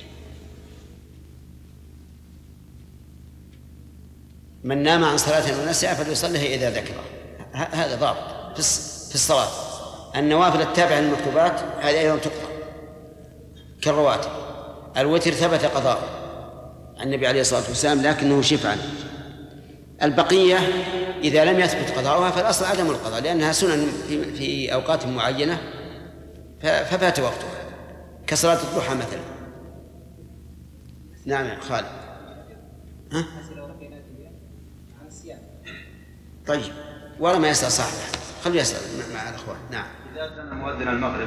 من نام عن صلاة ونسيها فليصلها إذا ذكره. هذا ضابط في الصلاة. النوافل التابعة للمكتوبات هذه أيضا تقضى كالرواتب. الوتر ثبت قضاء عن النبي عليه الصلاة والسلام لكنه شفعا. البقية إذا لم يثبت قضاؤها فالأصل عدم القضاء لأنها سنن في أوقات معينة ففات وقتها كصلاة الضحى مثلا. نعم يا خالد. ها؟ طيب ولا ما يسأل صاحبه، خليه يسأل مع الأخوان. نعم. إذا كان مؤذن المغرب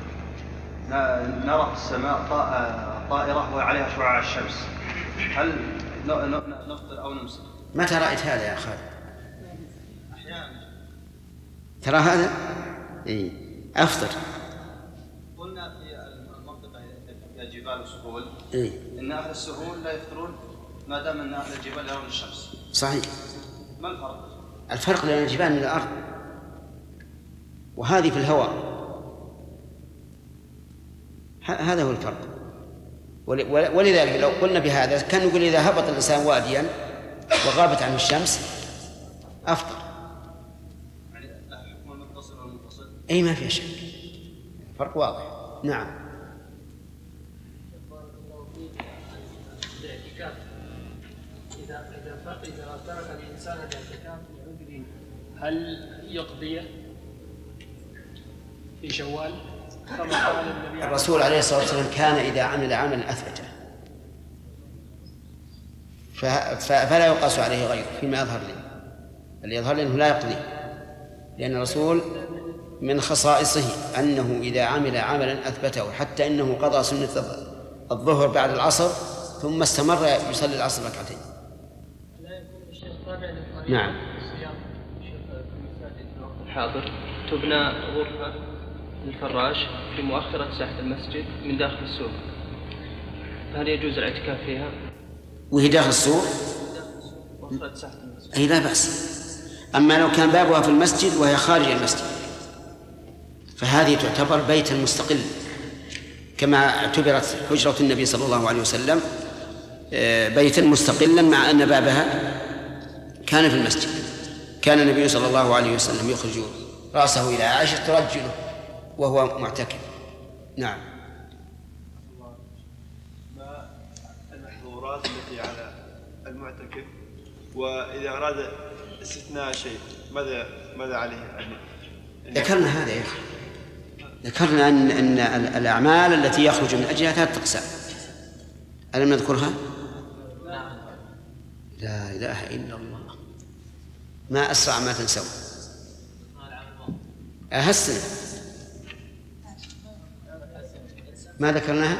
نرى في السماء طائرة وعليها شعاع الشمس، هل نفطر أو نمسك؟ متى رأيت هذا يا خالد؟ أحيانا. ترى هذا؟ إيه أفطر. قلنا في المنطقة فيها جبال وسهول إيه؟ إن أهل السهول لا يفطرون ما دام أن أهل الجبال يرون الشمس. صحيح. ما الفرق؟ الفرق بين الجبال من الأرض، وهذه في الهواء، هذا هو الفرق. ولذلك لو قلنا بهذا كان نقول إذا هبط الإنسان واديا وغابت عنه الشمس أفطر. يعني لا حكم المتصل والمنفصل؟ أي ما في شك، فرق واضح. نعم. إشكال إذا إذا إذا ترك الإنسان الاعتكاف لعذر هل يقضي في شوال كما قال النبي الرسول عليه الصلاة والسلام كان إذا عمل عملا أثبته فلا يقاس عليه غيره فيما يظهر لي اللي يظهر لي أنه لا يقضي، لأن الرسول من خصائصه أنه إذا عمل عملا أثبته حتى أنه قضى سنة الظهر بعد العصر ثم استمر يصلي العصر ركعتين. نعم. الحاضر تبنى غرفة للفراش في مؤخرة ساحة المسجد من داخل السوق، فهل يجوز الاعتكاف فيها؟ وهي داخل السوق؟ مؤخرة ساحة المسجد. أي لا بأس. أما لو كان بابها في المسجد وهي خارج المسجد فهذه تعتبر بيتا مستقل كما اعتبرت حجرة النبي صلى الله عليه وسلم بيتا مستقلا مع أن بابها كان في المسجد. كان النبي صلى الله عليه وسلم يخرج رأسه إلى عائشة ترجله وهو معتكف. نعم. ما المحظورات التي على المعتكف وإذا أراد استثناء شيء ماذا ماذا عليه؟ ذكرنا هذا يا أخي، ذكرنا أن أن الأعمال التي يخرج من أجلها ثلاث أقسام، ألم نذكرها؟ لا إله إلا الله، ما أسرع ما تنسون. أحسن ما ذكرناها؟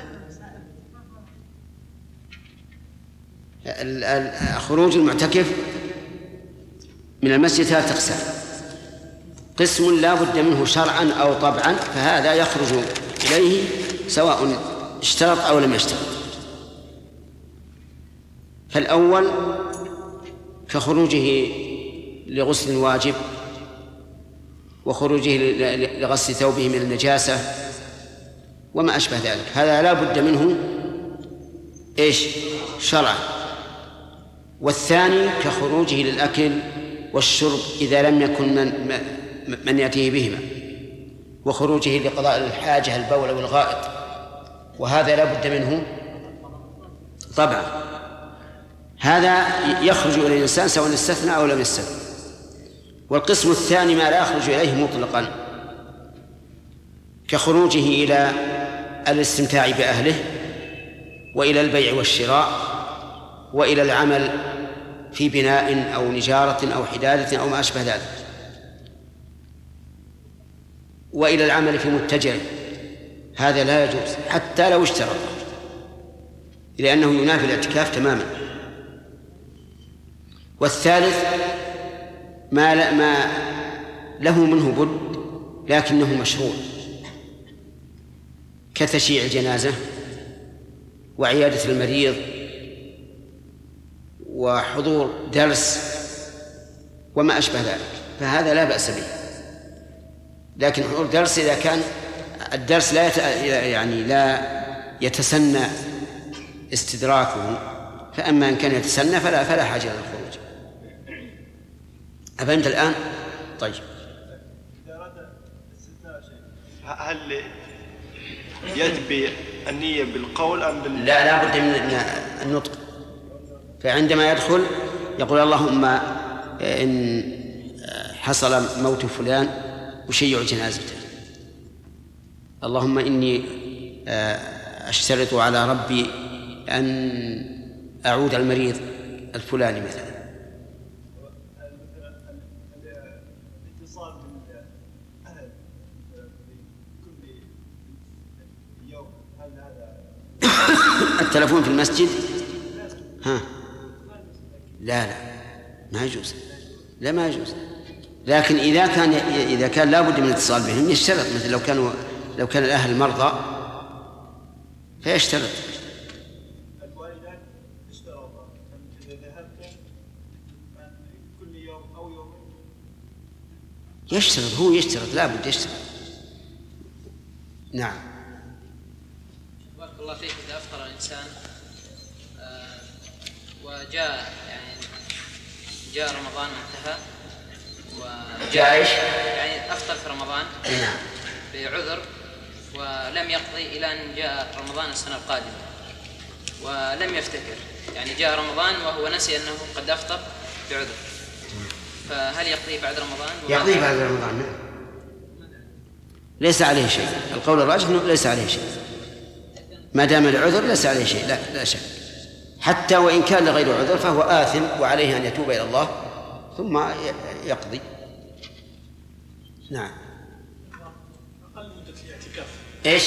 خروج المعتكف من المسجد ثلاث أقسام، قسم لا بد منه شرعا أو طبعا فهذا يخرج إليه سواء اشترط أو لم يشترط. فالأول كخروجه لغسل واجب وخروجه لغسل ثوبه من النجاسة وما أشبه ذلك، هذا لا بد منه إيش شرعا. والثاني كخروجه للأكل والشرب إذا لم يكن من, من يأتيه بهما، وخروجه لقضاء الحاجة البول والغائط، وهذا لا بد منه طبعا. هذا يخرج إلى الإنسان سواء استثنى أو لم يستثنى. والقسم الثاني ما لا يخرج إليه مطلقا كخروجه إلى الاستمتاع بأهله وإلى البيع والشراء وإلى العمل في بناء أو نجارة أو حدادة أو ما أشبه ذلك، وإلى العمل في متجر، هذا لا يجوز حتى لو اشترط، لأنه ينافي الاعتكاف تماما. والثالث ما, لا ما له منه بد لكنه مشروع كتشييع الجنازة وعيادة المريض وحضور درس وما أشبه ذلك، فهذا لا بأس به. لكن حضور درس إذا كان الدرس لا يت... يعني لا يتسنى استدراكه، فأما إن كان يتسنى فلا فلا حاجة للخروج. أفهمت الآن؟ طيب. إذا أراد استثناء شيء هل يجب النية بالقول أم بال... لا لا بد من النطق. فعندما يدخل يقول اللهم إن حصل موت فلان أشيع جنازته، اللهم إني أشترط على ربي أن أعود المريض الفلاني مثلا. الاتصال بالأهل كل يوم هل هذا التلفون في المسجد؟ ها لا لا ما يجوز، لا ما يجوز. لكن إذا كان إذا كان لا بد من الاتصال بهم يشترط، مثل لو كانوا لو كان الأهل مرضى فيشترط. الوالدان اشترطا إذا ذهبت كل يوم أو يوم يشترط، هو يشترط لا بد يشترط. نعم. بارك الله فيك. إذا أفطر الإنسان وجاء يعني جاء رمضان وانتهى جاء ايش؟ يعني أفطر في رمضان نعم بعذر ولم يقضي إلى أن جاء رمضان السنة القادمة، ولم يفتكر، يعني جاء رمضان وهو نسي أنه قد أفطر بعذر، فهل يقضي بعد رمضان؟ يقضي بعد رمضان، نعم، ليس عليه شيء. القول الراجح أنه ليس عليه شيء ما دام العذر، ليس عليه شيء، لا, لا شك. حتى وإن كان لغير عذر فهو آثم وعليه أن يتوب إلى الله ثم يقضي. نعم. أقل مدة الاعتكاف إيش؟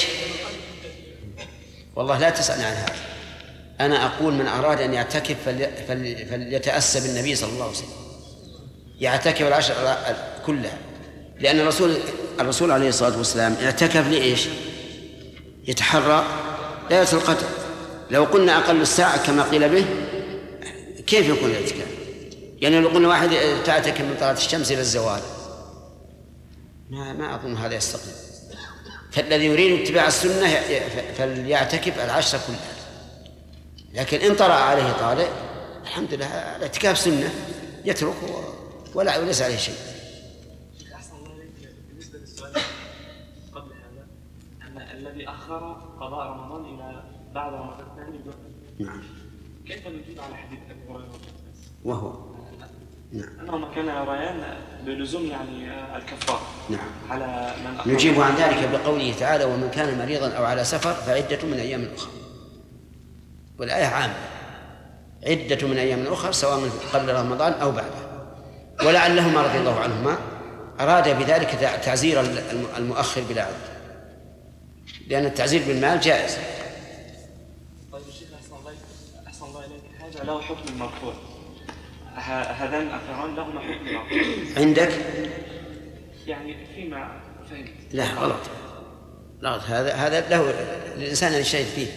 والله لا تسألني عن هذا. أنا أقول من أراد أن يعتكف فلي... فلي... فليتأسى بالنبي صلى الله عليه وسلم، يعتكف العشر كلها، لأن الرسول الرسول عليه الصلاة والسلام اعتكف لإيش؟ يتحرى ليلة القدر. لو قلنا أقل الساعة كما قيل به كيف يكون الاعتكاف؟ يعني لو قلنا واحد تعتكف من طلعت الشمس إلى الزوال ما ما أظن هذا يستقيم. فالذي يريد اتباع السنة فليعتكف العشر كلها، لكن إن طرأ عليه طارئ الحمد لله الاعتكاف سنة يتركه ولا ليس عليه شيء. أحسن الله إليك. بالنسبة للسؤال قبل هذا أن الذي أخر قضاء رمضان إلى بعد رمضان الثاني بدون نعم، كيف نجيب على حديث أبي هريرة وهو نعم أنهما كان يريان بلزوم يعني الكفارة نعم على من أخر؟ نجيب عن ذلك بقوله تعالى: ومن كان مريضا أو على سفر فعدة من أيام أخرى. والآية عامة، عدة من أيام أخرى سواء قبل رمضان أو بعده. ولعلهما رضي الله عنهما أراد بذلك تعزير المؤخر بلا عذر، لأن التعزير بالمال جائز. طيب الشيخ أحسن الله أحسن الله إليك، هذا له حكم المرفوع، هذان الأثران لهما حكم المرفوع عندك؟ يعني فيما فهمت. لا غلط، غلط. هذا هذا له الإنسان أن يشاهد فيه.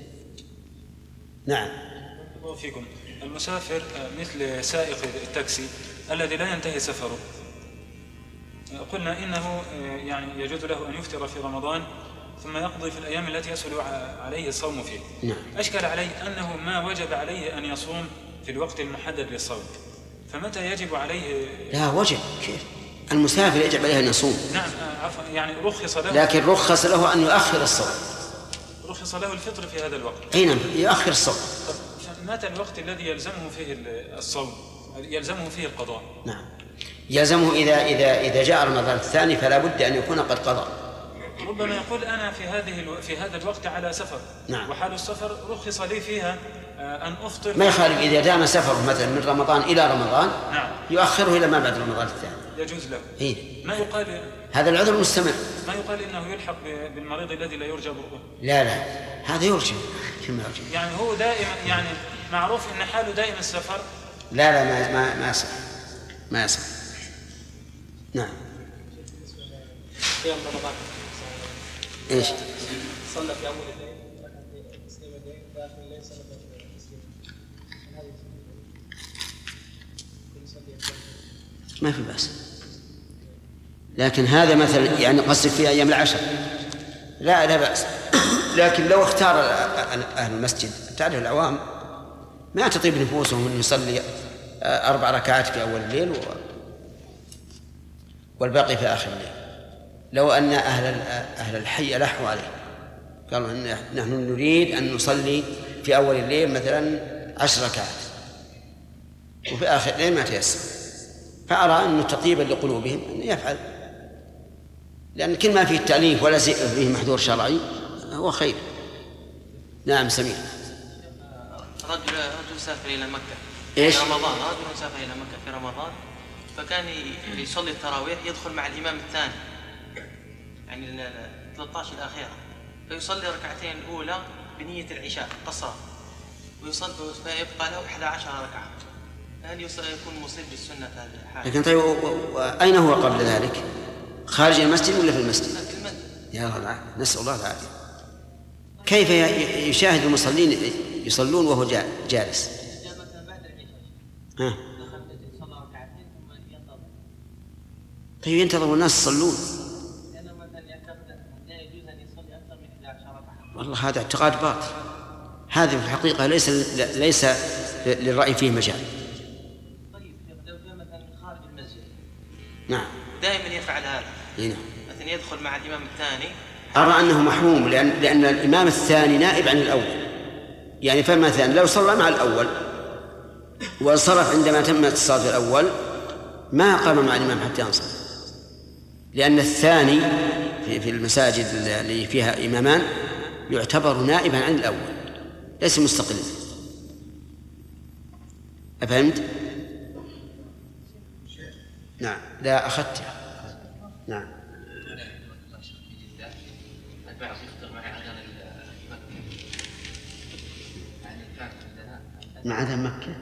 نعم. الله فيكم. المسافر مثل سائق التاكسي الذي لا ينتهي سفره، قلنا إنه يعني يجوز له أن يفطر في رمضان ثم يقضي في الأيام التي يسهل عليه الصوم فيه. نعم. أشكل عليه أنه ما وجب عليه أن يصوم في الوقت المحدد للصوم، فمتى يجب عليه؟ لا وجب، كيف؟ المسافر يجب عليه أن يصوم. نعم عفوا، يعني رخص له، لكن رخص له أن يؤخر الصوم. رخص له الفطر في هذا الوقت. أي نعم، يؤخر الصوم. فمتى الوقت الذي يلزمه فيه الصوم، يلزمه فيه القضاء؟ نعم، يلزمه إذا إذا إذا جاء رمضان الثاني فلا بد أن يكون قد قضى. ربما يقول أنا في هذه الو... في هذا الوقت على سفر. نعم. وحال السفر رخص لي فيها أن أفطر. ما يخالف إذا دام سفره مثلا من رمضان إلى رمضان. نعم. يؤخره إلى ما بعد رمضان الثاني. يجوز له. إيه؟ ما يقال هذا العذر مستمر. ما يقال إنه يلحق بالمريض الذي لا يرجى برؤه. لا لا، هذا يرجى كما يرجى. يعني هو دائما، يعني معروف إن حاله دائما السفر. لا لا ما ما ما يصح، ما يصح. نعم. قيام رمضان. ايش؟ صلى في اول الليل ركعتين تسليمتين داخل الليل صلى تسليمتين. ما في بأس، لكن هذا مثلا يعني قصد في أيام العشر لا لا بأس. لكن لو اختار أهل المسجد، تعرف العوام ما تطيب نفوسهم أن يصلي أربع ركعات في أول الليل والباقي في آخر الليل. لو أن أهل أهل الحي ألحوا عليه قالوا إن نحن نريد أن نصلي في أول الليل مثلا عشر ركعات وفي آخر الليل ما تيسر، فأرى أنه تطيبا لقلوبهم أن يفعل، لأن كل ما فيه التأليف ولا فيه محذور شرعي هو خير. نعم سمير. رجل رجل سافر إلى مكة إيش؟ في رمضان، رجل سافر إلى مكة في رمضان فكان يصلي التراويح يدخل مع الإمام الثاني يعني ال ثلاثة عشر الأخيرة، فيصلي ركعتين الأولى بنية العشاء قصرا ويصلي فيبقى له إحدى عشرة ركعة. هل يكون مصيب بالسنة هذا الحال؟ لكن طيب أين هو قبل ذلك؟ خارج المسجد ولا في المسجد؟ في المسجد. يا الله العافية، نسأل الله العافية. كيف يشاهد المصلين يصلون وهو جالس؟ ها؟ طيب ينتظر الناس يصلون. والله هذا اعتقاد باطل، هذه في الحقيقة ليس ليس للرأي فيه مجال. طيب لو جاء مثلا خارج المسجد نعم دائما يفعل هذا. نعم. مثلا يدخل مع الإمام الثاني. أرى أنه محروم، لأن لأن الإمام الثاني نائب عن الأول، يعني فمثلا لو صلى مع الأول وانصرف عندما تمت الصلاة الأول ما قام مع الإمام حتى ينصرف، لأن الثاني في المساجد اللي فيها إمامان يعتبر نائبا عن الأول ليس مستقلا. أفهمت؟ نعم. لا أخذت. نعم. مع أذان مكة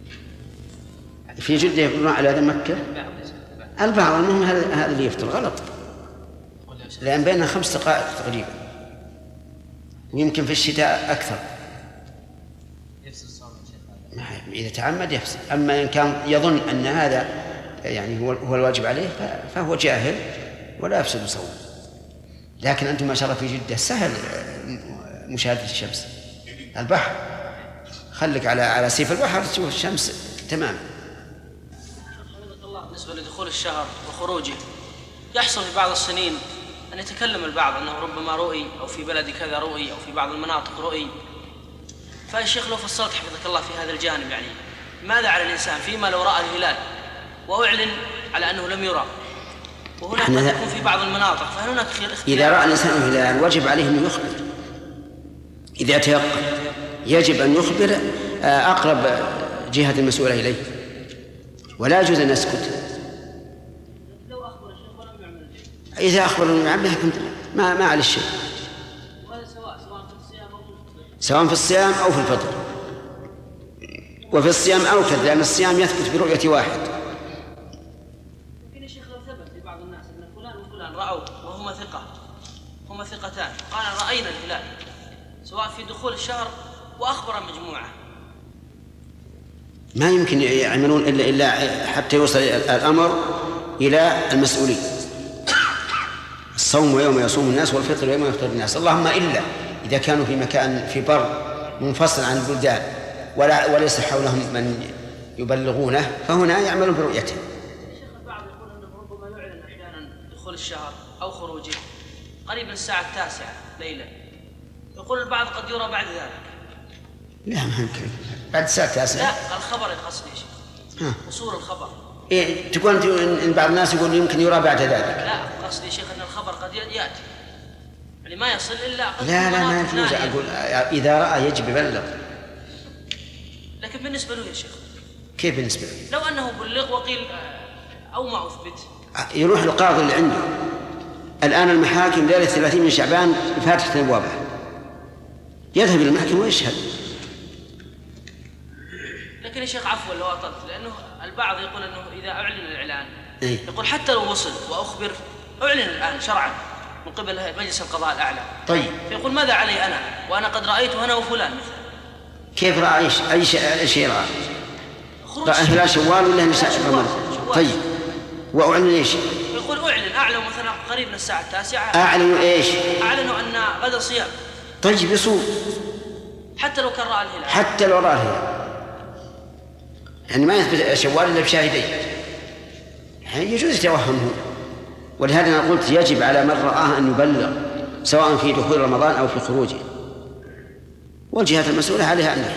في جدة يقولون على أذان مكة البعض، المهم هذا اللي يفتر غلط، لأن بيننا خمس دقائق تقريبا ويمكن في الشتاء أكثر. إذا تعمد يفسد، أما إن كان يظن أن هذا يعني هو هو الواجب عليه فهو جاهل ولا يفسد صوم. لكن أنتم ما شاء الله في جدة سهل مشاهدة الشمس. البحر خلك على على سيف البحر تشوف الشمس تمام. بالنسبة لدخول الشهر وخروجه يحصل في بعض السنين أن يتكلم البعض أنه ربما رؤي أو في بلد كذا رؤي أو في بعض المناطق رؤي. فالشيخ لو فصلت حفظك الله في هذا الجانب، يعني ماذا على الإنسان فيما لو رأى الهلال وأعلن على أنه لم يرى وهناك قد يكون في بعض المناطق، فهل هناك اختلاف؟ إذا رأى الإنسان الهلال وجب عليه أن يخبر. إذا تيقن يجب أن يخبر أقرب جهة المسؤولة إليه، ولا يجوز أن يسكت. إذا أخبر أنه يعمل ما ما عليه الشيء، سواء في الصيام أو في الفطر. وفي الصيام أوكد، لأن الصيام يثبت برؤية واحد. لكن الشيخ لو ثبت لبعض الناس أن فلان وفلان رأوا وهما ثقة هما ثقتان قال رأينا الهلال سواء في دخول الشهر وأخبر مجموعة، ما يمكن يعملون إلا إلا حتى يوصل الأمر إلى المسؤولين. الصوم يوم يصوم الناس والفطر يوم يفطر الناس، اللهم إلا إذا كانوا في مكان في بر منفصل عن البلدان ولا وليس حولهم من يبلغونه فهنا يعملون برؤيته. الشيخ البعض يقول أنه ربما يعلن أحيانا دخول الشهر أو خروجه قريب من الساعة التاسعة ليلا، يقول البعض قد يرى بعد ذلك. لا ما يمكن بعد الساعة التاسعة. لا الخبر يقصد يا شيخ، وصول الخبر. إيه تقول إن بعض الناس يقول يمكن يرى بعد ذلك. لا قصدي يا شيخ أن الخبر قد يأتي يعني ما يصل إلا قد لا لا ما يجوز. أقول إذا رأى يجب يبلغ. لكن بالنسبة له يا شيخ كيف بالنسبة له؟ لو أنه بلغ وقيل أو ما أثبت يروح القاضي اللي عنده. الآن المحاكم ليلة ثلاثين من شعبان فاتحة أبوابها، يذهب إلى المحكمة ويشهد. لكن يا شيخ عفوا لو أطلت، لأنه البعض يقول أنه إذا أعلن الإعلان إيه؟ يقول حتى لو وصل وأخبر أعلن الآن شرعا من قبل مجلس القضاء الأعلى. طيب فيقول ماذا علي أنا وأنا قد رأيته أنا وفلان مثلا. كيف رأى أي شيء أي شيء رأى؟ رأى هلال شوال ولا نساء رمضان؟ طيب وأعلن إيش؟ يقول أعلن أعلن مثلا قريب من الساعة التاسعة. أعلنوا إيش؟ أعلنوا أن غدا صيام. طيب يصوم حتى لو كان رأى الهلال. حتى لو رأى الهلال يعني ما يثبت شوال إلا بشاهدين، يعني يجوز يتوهمه. ولهذا أنا قلت يجب على من رآه أن يبلغ سواء في دخول رمضان أو في خروجه، والجهات المسؤولة عليها أن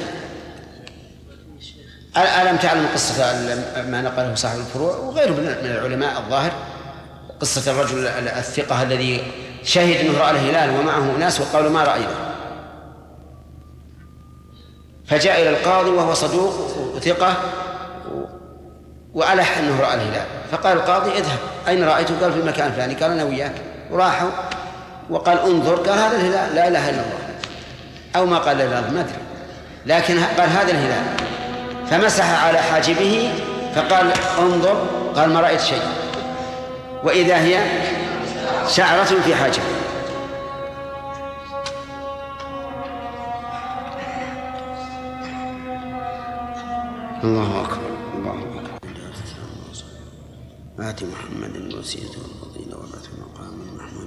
ألم تعلم قصة ما نقله صاحب الفروع وغيره من العلماء الظاهر، قصة الرجل الثقة الذي شهد أنه رأى الهلال ومعه ناس وقالوا ما رأينا، فجاء إلى القاضي وهو صدوق وثقة وألح أنه رأى الهلال، فقال القاضي اذهب أين رأيته؟ قال في المكان الفلاني. قال أنا وياك، وراحوا وقال انظر، قال هذا الهلال لا إله إلا الله أو ما قال لا إله إلا الله ما أدري، لكن قال هذا الهلال، فمسح على حاجبه فقال انظر، قال ما رأيت شيء، وإذا هي شعرة في حاجبه. الله أكبر الله أكبر. آت محمد الوسيلة والفضيلة وبعث مقام محمود.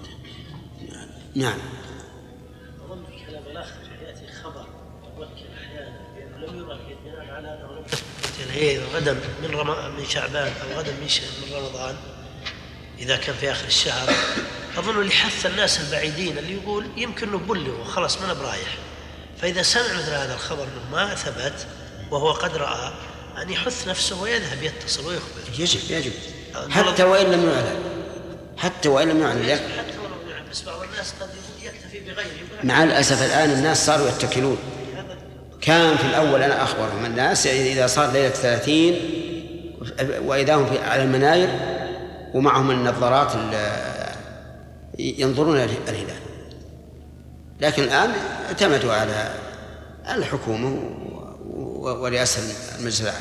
نعم. أظن في كلام الآخر يأتي خبر يوكل أحيانا بأنه لم يرى الهلال على أنه لم تثبت الهلال غدا من رم... من شعبان أو غدا من, ش... من رمضان إذا كان في آخر الشهر. أظن لحث الناس البعيدين اللي يقول يمكن نبلغه خلاص ما أنا برايح، فإذا سمع مثل هذا الخبر أنه ما ثبت وهو قد رأى أن يحث نفسه ويذهب يتصل ويخبر. يجب يجب حتى وإن لم يعلن، حتى وإن لم يعلن. حتى ولو لم يعلن، بس بعض الناس قد يكتفي بغيره. مع الأسف الآن الناس صاروا يتكلون. كان في الأول أنا أخبرهم الناس إذا صار ليلة ثلاثين وإذا هم على المناير ومعهم النظارات ينظرون الهلال، لكن الآن اعتمدوا على الحكومة ورئاسة المجلس الأعلى.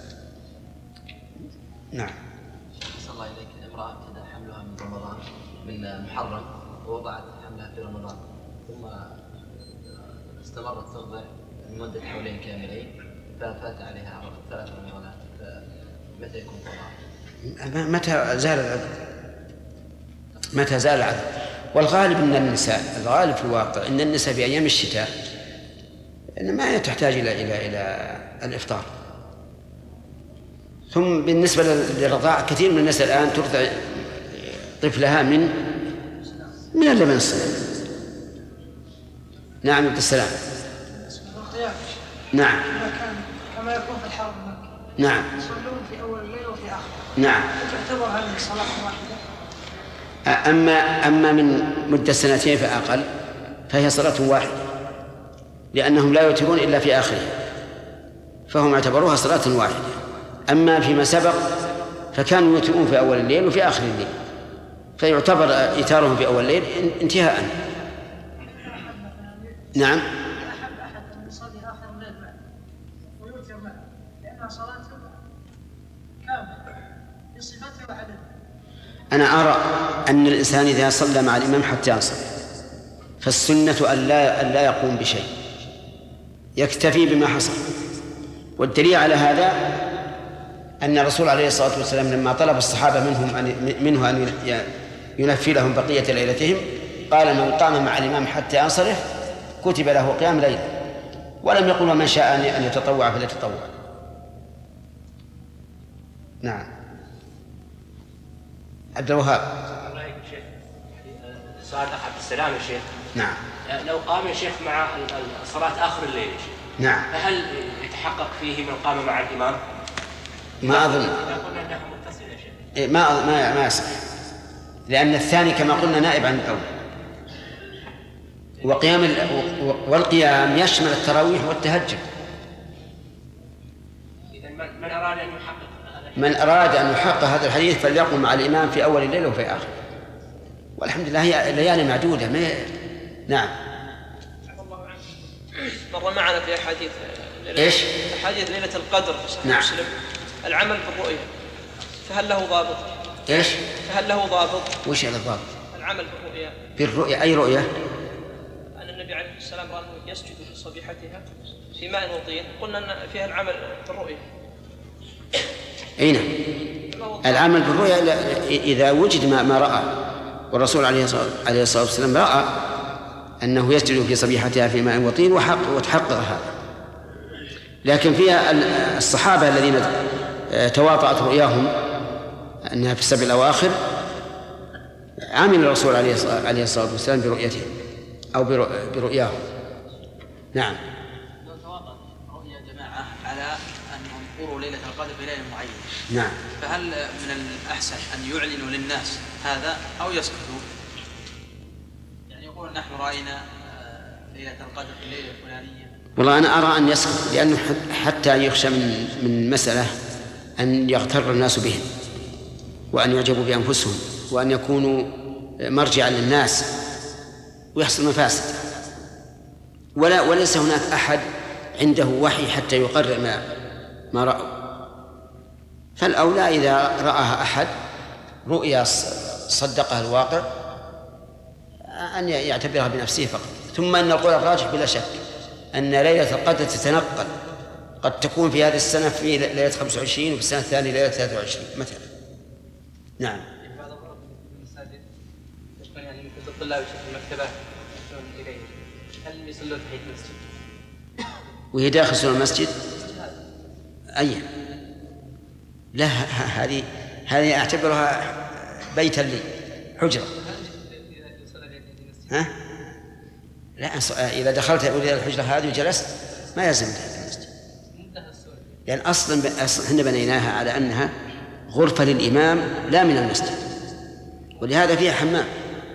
نعم. صلى الله إليك، امرأة ابتدأ حملها من رمضان من محرم ووضعت حملها في رمضان ثم استمرت ترضع لمدة حولين كاملين ففات عليها ثلاث رمضانات، متى يكون طلاق؟ متى زال العذر؟ متى زال العذر؟ والغالب أن النساء، الغالب في الواقع أن النساء في أيام الشتاء إن ما تحتاج إلى إلى إلى الإفطار. ثم بالنسبة للرضاعة كثير من الناس الآن ترضع طفلها من من اللبن الصغير. نعم عبد السلام. نعم. كما يكون في الحرم. نعم. يصلون في أول الليل وفي آخره. نعم. تعتبر هذه صلاة واحدة. أما أما من مدة سنتين فأقل فهي صلاة واحدة، لأنهم لا يوترون إلا في آخرها، فهم اعتبروها صلاة واحدة. أما فيما سبق فكانوا يوترون في أول الليل وفي آخر الليل، فيعتبر إيتارهم في أول الليل انتهاء. نعم. أحب أحد أن يصلي آخر الليل معه ويوتر معه لأنها صلاة كاملة بصفتها وعددها. أنا أرى أن الإنسان إذا صلى مع الإمام حتى ينصرف فالسنة أن لا أن لا يقوم بشيء، يكتفي بما حصل. والدليل على هذا أن الرسول عليه الصلاة والسلام لما طلب الصحابة منهم أن منه أن ينفي لهم بقية ليلتهم قال: من قام مع الإمام حتى ينصرف كتب له قيام ليل، ولم يقل من شاء أن يتطوع فليتطوع. نعم. عبد الوهاب. سؤال أخ عبد السلام يا شيخ. نعم. لو قام يا شيخ مع صلاة آخر الليل يا شيخ. نعم. فهل يتحقق فيه من قام مع الإمام؟ ما أظن. إذا قلنا أنها متصلة يا شيخ. ما ما ما يصح، لأن الثاني كما قلنا نائب عن الأول، وقيام والقيام يشمل التراويح والتهجد. إذا من أراد أن يحقق من أراد أن يحقق هذا الحديث فليقم مع الإمام في أول الليل وفي آخر، والحمد لله هي ليالي معدودة. ما نعم. مر معنا في أحاديث إيش؟ أحاديث ليلة القدر في صحيح نعم. مسلم العمل بالرؤية، فهل له ضابط؟ إيش؟ فهل له ضابط؟ وش هذا الضابط؟ العمل بالرؤية. بالرؤية أي رؤية؟ أن النبي عليه السلام رأى أنه يسجد في صبيحتها في ماء وطين، قلنا أن فيها العمل بالرؤية. أي نعم. العمل بالرؤية إذا وجد ما, ما رأى، والرسول عليه الصلاة والسلام رأى أنه يسجد في صبيحتها في ماء وطين وتحقق هذا. لكن فيها الصحابة الذين تواطأت رؤياهم أنها في السبع الأواخر عمل الرسول عليه الصلاة والسلام برؤيتهم أو برؤياهم. نعم. لو تواطأت رؤيا جماعة على أن ينظروا ليلة القدر بليلة معينة، نعم، فهل من الأحسن أن يعلنوا للناس هذا أو يسكتوا؟ يعني يقول نحن رأينا ليلة القدر في الليلة الفلانية. والله أنا أرى أن يسكت، لأنه حتى يخشى من من مسألة أن يغتر الناس بهم وأن يعجبوا بأنفسهم وأن يكونوا مرجعا للناس ويحصل مفاسد. ولا وليس هناك أحد عنده وحي حتى يقرر ما ما رأوا. فالأولى إذا رآها أحد رؤيا صدقها الواقع أن يعتبرها بنفسه فقط. ثم أن القول الراجح بلا شك أن ليلة القدر تتنقل، قد تكون في هذه السنة في ليلة خمسة وعشرين وفي السنة الثانية ليلة ثلاثة وعشرين مثلا. نعم. بعض المرات في المساجد يكون يعني مثل الطلاب في المكتبات يصلون إليه، هل يصلون تحية المسجد؟ وهي داخل سور المسجد؟ أي لا، هذه هذه أعتبرها بيتا لي، حجرة. ها؟ لا إذا دخلت إلى الحجرة هذه وجلست ما يلزم المسجد، لأن أصلا احنا بنيناها على أنها غرفة للإمام لا من المسجد، ولهذا فيها حمام.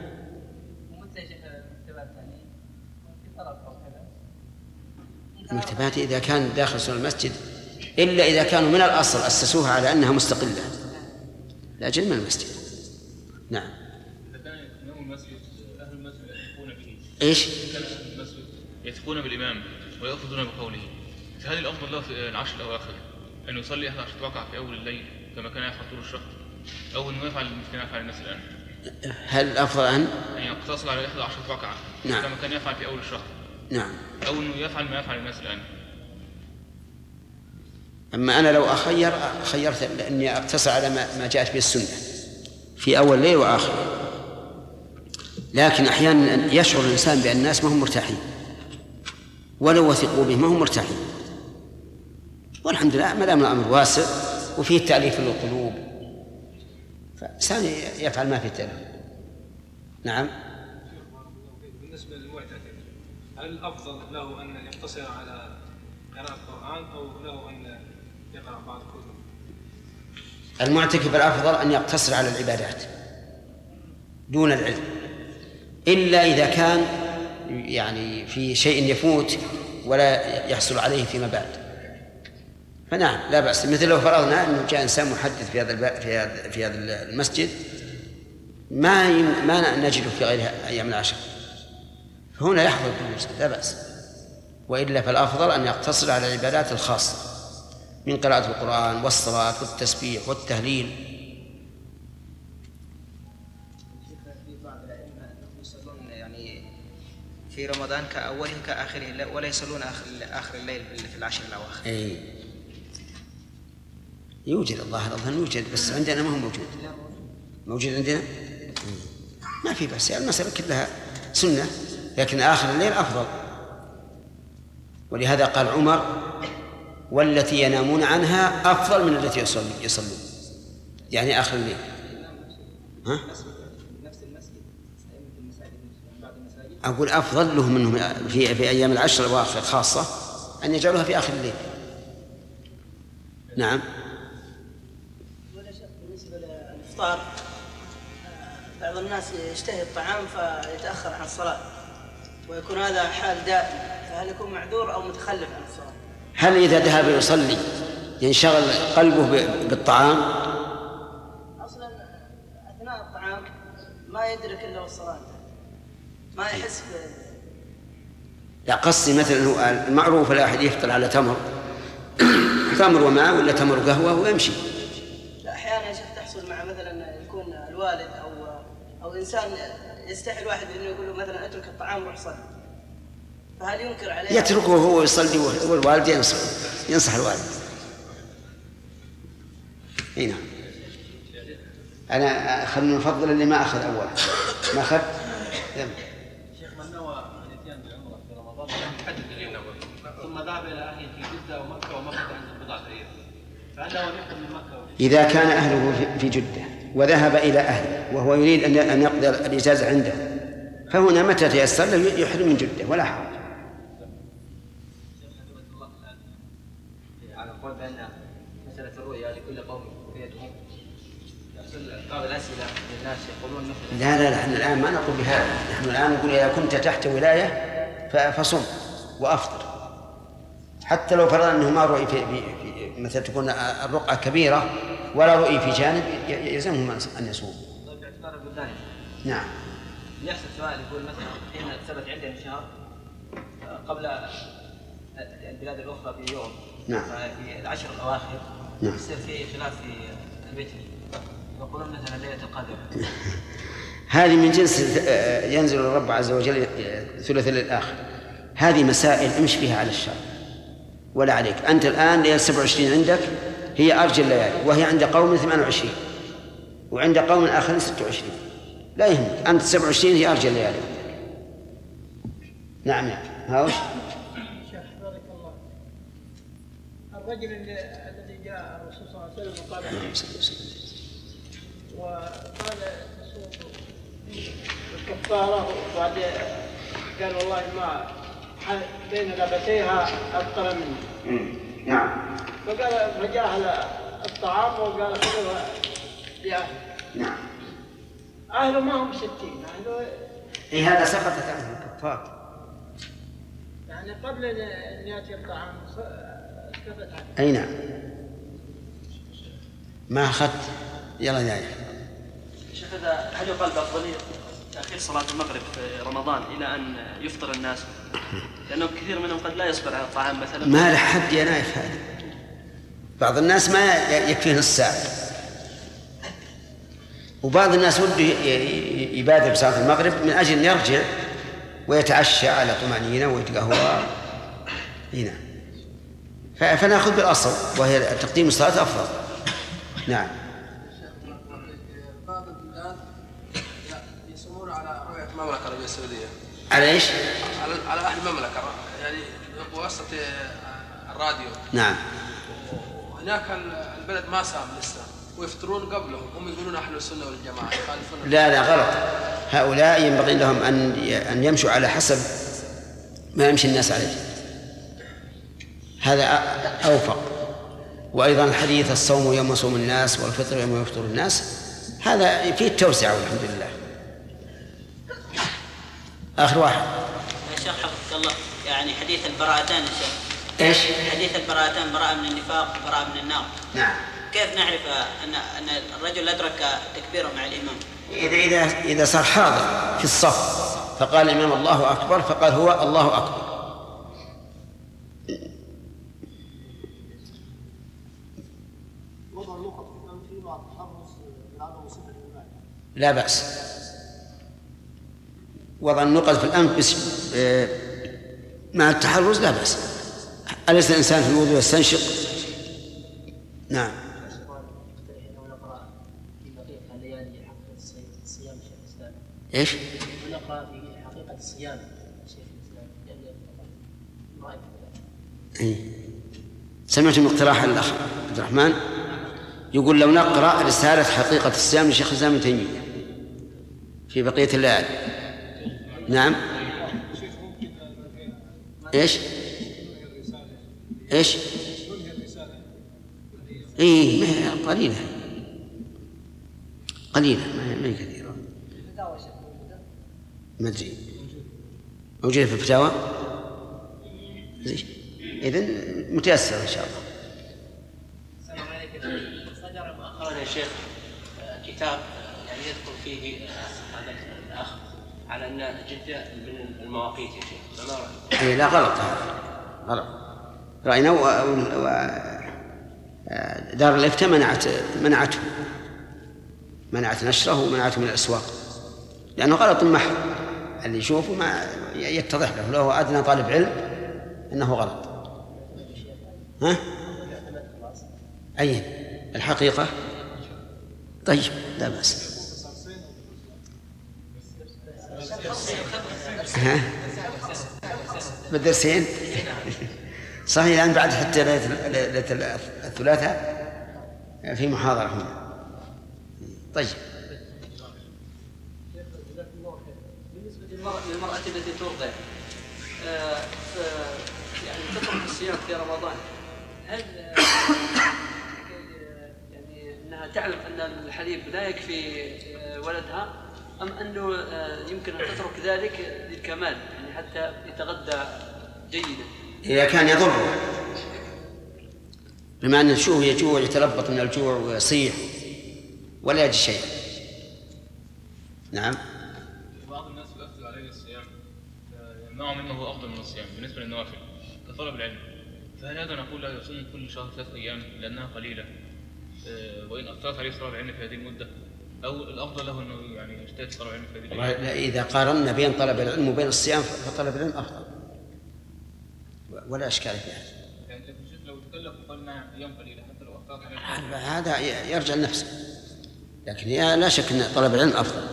المكتبات إذا كان داخل سور المسجد، إلا إذا كانوا من الأصل أسسوها على أنها مستقلة لا أجل من المسجد. نعم. إذا كان إمام المسجد أهل المسجد يثقون به. إيش؟ كان أهل المسجد يثقون بالإمام ويأخذون بقوله، فهل الأفضل له في العشر الأواخر أن يصلي أحد عشرة ركعة في أول الليل كما كان يفعل طول الشهر، أو أنه يفعل مثل ما يفعل الناس الآن؟ هل الأفضل أن أن يقتصر على إحدى عشرة ركعة نعم. كما كان يفعل في أول الشهر؟ نعم. أو أنه يفعل ما يفعل الناس الآن؟ أما أنا لو أخير خيرت أني أقتصر على ما جاءت به السنة في أول ليل وآخر، لكن أحيانا يشعر الإنسان بأن الناس ما هم مرتاحين ولو وثقوا به ما هم مرتاحين، والحمد لله ما دام الأمر واسع وفيه تأليف للقلوب فإنسان يفعل ما فيه تأليف. نعم. بالنسبة للمعتكف هل الأفضل له أن يقتصر على قراءة القرآن أو له أن يقرأ بعض الكتب؟ المعتكف الأفضل أن يقتصر على العبادات دون العلم، إلا إذا كان يعني في شيء يفوت ولا يحصل عليه فيما بعد، فنعم لا بأس. مثل لو فرضنا أنه جاء إنسان محدث في هذا في هذا في هذا المسجد ما ما نجده في غير أيام العشر، فهنا يحضر في المسجد لا بأس، وإلا فالأفضل أن يقتصر على العبادات الخاصة من قراءة القرآن والصلاة والتسبيح والتهليل. يعني في رمضان كأوله كآخره ولا يصلون آخر آخر الليل في العشر الأواخر. أي يوجد الظاهر أظن يوجد، بس عندنا ما هو موجود. موجود عندنا ما في بأس، المسألة كلها سنة، لكن آخر الليل أفضل. ولهذا قال عمر والتي ينامون عنها أفضل من التي يصلون يصلون يعني آخر الليل. ها؟ أقول أفضل له منهم في في أيام العشر الأواخر خاصة أن يجعلوها في آخر الليل. نعم. بالنسبة للإفطار بعض الناس يشتهي الطعام فيتأخر عن الصلاة ويكون هذا حال دائم، فهل يكون معذور أو متخلف عن الصلاة؟ هل إذا ذهب يصلي ينشغل قلبه بالطعام؟ أصلا أثناء الطعام ما يدرك إلا الصلاة، ما يحس ب... لا قصدي مثلا المعروف الواحد يفطر على تمر تمر وماء ولا تمر قهوة ويمشي. لا أحيانا يا شيخ تحصل مع مثلا يكون الوالد أو أو إنسان يستحي الواحد إنه يقول له مثلا اترك الطعام وروح صلي، فهل ينكر عليه؟ يتركه هو يصلي والوالد ينصح ينصح الوالد. هنا أنا خلنا نفضل اللي ما أخذ أول ما أخذ. شيخ من نوى الاتيان بعمرة في رمضان يحدد اللي نوى ثم ذهب إلى أهله في جدة ومكة ومكة عند بضعة أيام، فهل له أن يحرم من مكة؟ إذا كان أهله في جدة وذهب إلى أهله وهو يريد أن يقضي الإجازة عنده فهنا متى تيسر له يحرم من جدة ولا حرج. على القول بأن مسألة الرؤيا لكل قوم رؤيتهم يحصل بعض الأسئلة للناس يقولون مثل لا لا لا احنا الآن ما نقول بهذا، نحن الآن نقول إذا كنت تحت ولاية فصم وأفطر، حتى لو فرضنا أنه ما رؤي في, في, في مثل تكون الرقعة كبيرة ولا رؤي في جانب يلزمهم أن يصوم. طيب باعتبار البلدان نعم. يحصل سؤال يقول مثلا حين ثبت عندنا شهر قبل البلاد الأخرى بيوم، نعم. في العشر الأواخر نعم. يصير في خلاف في البيت، يقولون مثلا ليلة القدر. هذه من جنس ينزل الرب عز وجل ثلث الآخر، هذه مسائل امشي فيها على الشرع ولا عليك. أنت الآن ليلة سبعة وعشرين عندك هي أرجى الليالي وهي عند قوم ثمانية وعشرين وعند قوم آخرين ستة وعشرين، لا يهمك أنت سبعة وعشرين هي أرجى الليالي. نعم يا هاوش. شيخ بارك الله، الرجل الذي جاء الرسول صلى الله عليه وسلم وقال وقال تصوم الكفارة وبعد قال والله ما بين لبتيها أبطل مني. نعم. فقال فجاه الطعام وقال خذوها لأهله. نعم. أهله ما هم ستين، أهله إيه هذا سقطت عنه الكفار. يعني قبل أن يأتي الطعام سقطت عنه. أي نعم. ما أخذت يلا يا شيخ هذا هل يقال بأفضلية تأخير صلاة المغرب في رمضان إلى أن يفطر الناس؟ لأنه كثير منهم قد لا يصبر على الطعام مثلا. ما له حد يا نايف هذا. بعض الناس ما يكفيه نص ساعة، وبعض الناس وده يبادر بصلاة المغرب من أجل أن يرجع ويتعشى على طمأنينة ويتقهوى هنا. فنأخذ بالأصل وهي تقديم الصلاة أفضل. نعم. بعض البلاد يصومون على رؤية المملكة العربية السعودية. على ايش؟ على على أهل المملكة، يعني بواسطة الراديو. نعم. وهناك البلد ما سام لسه ويفطرون قبلهم، هم يقولون أهل السنة والجماعة يخالفون. لا لا غلط، هؤلاء ينبغي لهم أن أن يمشوا على حسب ما يمشي الناس عليه، هذا أوفق. وأيضا الحديث الصوم يوم يصوم الناس والفطر يوم يفطر الناس هذا فيه التوسعة والحمد لله. آخر واحد يا شيخ حفظك الله، يعني حديث البراءتان يا شيخ. ايش؟ حديث البراءتان، براءة من النفاق براءة من النار. نعم. كيف نعرف أن أن الرجل أدرك تكبيره مع الإمام؟ إذا إذا إذا صار حاضر في الصف فقال الإمام الله أكبر فقال هو الله أكبر. لا بأس وضع النقط في الأنف بس مع التحرز لا بأس. أليس الإنسان في الوضوء يستنشق؟ نعم. ايش؟ ونقرأ في حقيقة الصيام شيخ الإسلام. إيه. سمعت من اقتراح الأخ عبد الرحمن يقول لو نقرأ رسالة حقيقة الصيام لشيخ الإسلام ابن تيمية في بقية الليالي. نعم. ايش؟ ايش؟ ايه قليلة قليلة ما هي كثيرة. ما أدري موجودة في الفتاوى. إذن متيسر إن شاء الله. السلام عليكم. صدر مؤخرا يا شيخ كتاب يعني يذكر فيه هذا الأخ على أن جدة من المواقيت يا شيخ، فما رأيك؟ إيه لا غلط هذا غلط. رأينا و... و... دار الإفتاء منعت منعته منعت نشره ومنعته من الأسواق لأنه غلط محض. اللي يشوفه ما يتضح له لو أدنى طالب علم أنه غلط. ها؟ أي الحقيقة؟ طيب لا بأس. ها؟ بالدرسين؟ صحيح الآن بعد حتى ليلة الثلاثاء في محاضرة هنا. طيب. بالنسبة للمرأة التي ترضع يعني تترك الصيام في رمضان، هل يعني أنها تعلم أن الحليب لا يكفي ولدها أم أنه يمكن أن تترك ذلك للكمال يعني حتى يتغذى جيدا؟ إذا كان يضره بما أن الشوه يجوع يتلبط من الجوع ويصيح ولا يجد شيء. نعم. بعض الناس يؤثر عليه الصيام يمنع منه أفضل من الصيام بالنسبة للنوافل كطلب العلم، فهل هذا نقول لا يصوم كل شهر ثلاث أيام لأنها قليلة وإن أثرت عليه طلب العلم في هذه المدة، أو الأفضل له أنه يعني يجتهد طلب العلم في هذه المدة؟ لا، إذا قارنا بين طلب العلم وبين الصيام فطلب العلم أفضل ولا إشكال في هذا. يعني لو تكلف وقال نعم أيام قليلة حتى لو أثرت عليه هذا يرجع لنفسه، لكن لا شك أن طلب العلم أفضل.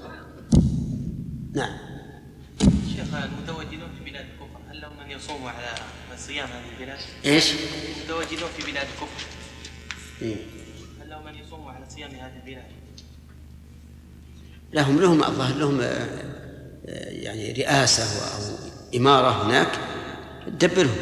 نعم. شيخ المتواجدون في بلاد الكفر هل لهم من يصوموا على صيام هذه البلاد؟ ايش؟ المتواجدون في بلاد الكفر إيه؟ هل لهم من يصوموا على صيام هذه البلاد؟ لهم لهم الظاهر لهم يعني رئاسة أو إمارة هناك تدبرهم.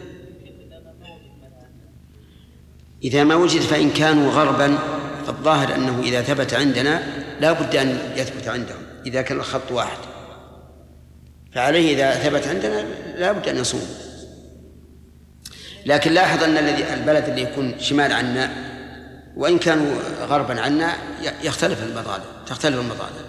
إذا ما وجد فإن كانوا غربا فالظاهر أنه إذا ثبت عندنا لا بد أن يثبت عندهم إذا كان الخط واحد، فعليه إذا ثبت عندنا لا بد أن نصوم. لكن لاحظ أن الذي البلد اللي يكون شمال عنا وإن كانوا غربا عنا يختلف المطالب تختلف المطالب.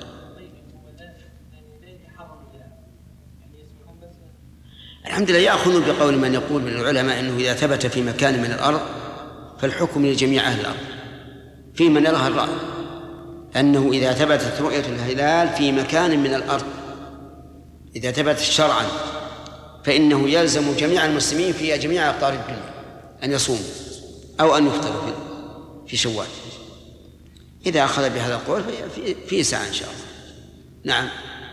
الحمد لله يأخذون بقول من يقول من العلماء أنه إذا ثبت في مكان من الأرض فالحكم لجميع أهل الأرض، في من يرى الرأي أنه إذا ثبتت رؤية الهلال في مكان من الأرض إذا ثبت شرعا فإنه يلزم جميع المسلمين في جميع أقطار الدنيا أن يصوموا أو أن يفطروا في شوال. إذا أخذ بهذا القول في ساعة إن شاء الله. نعم.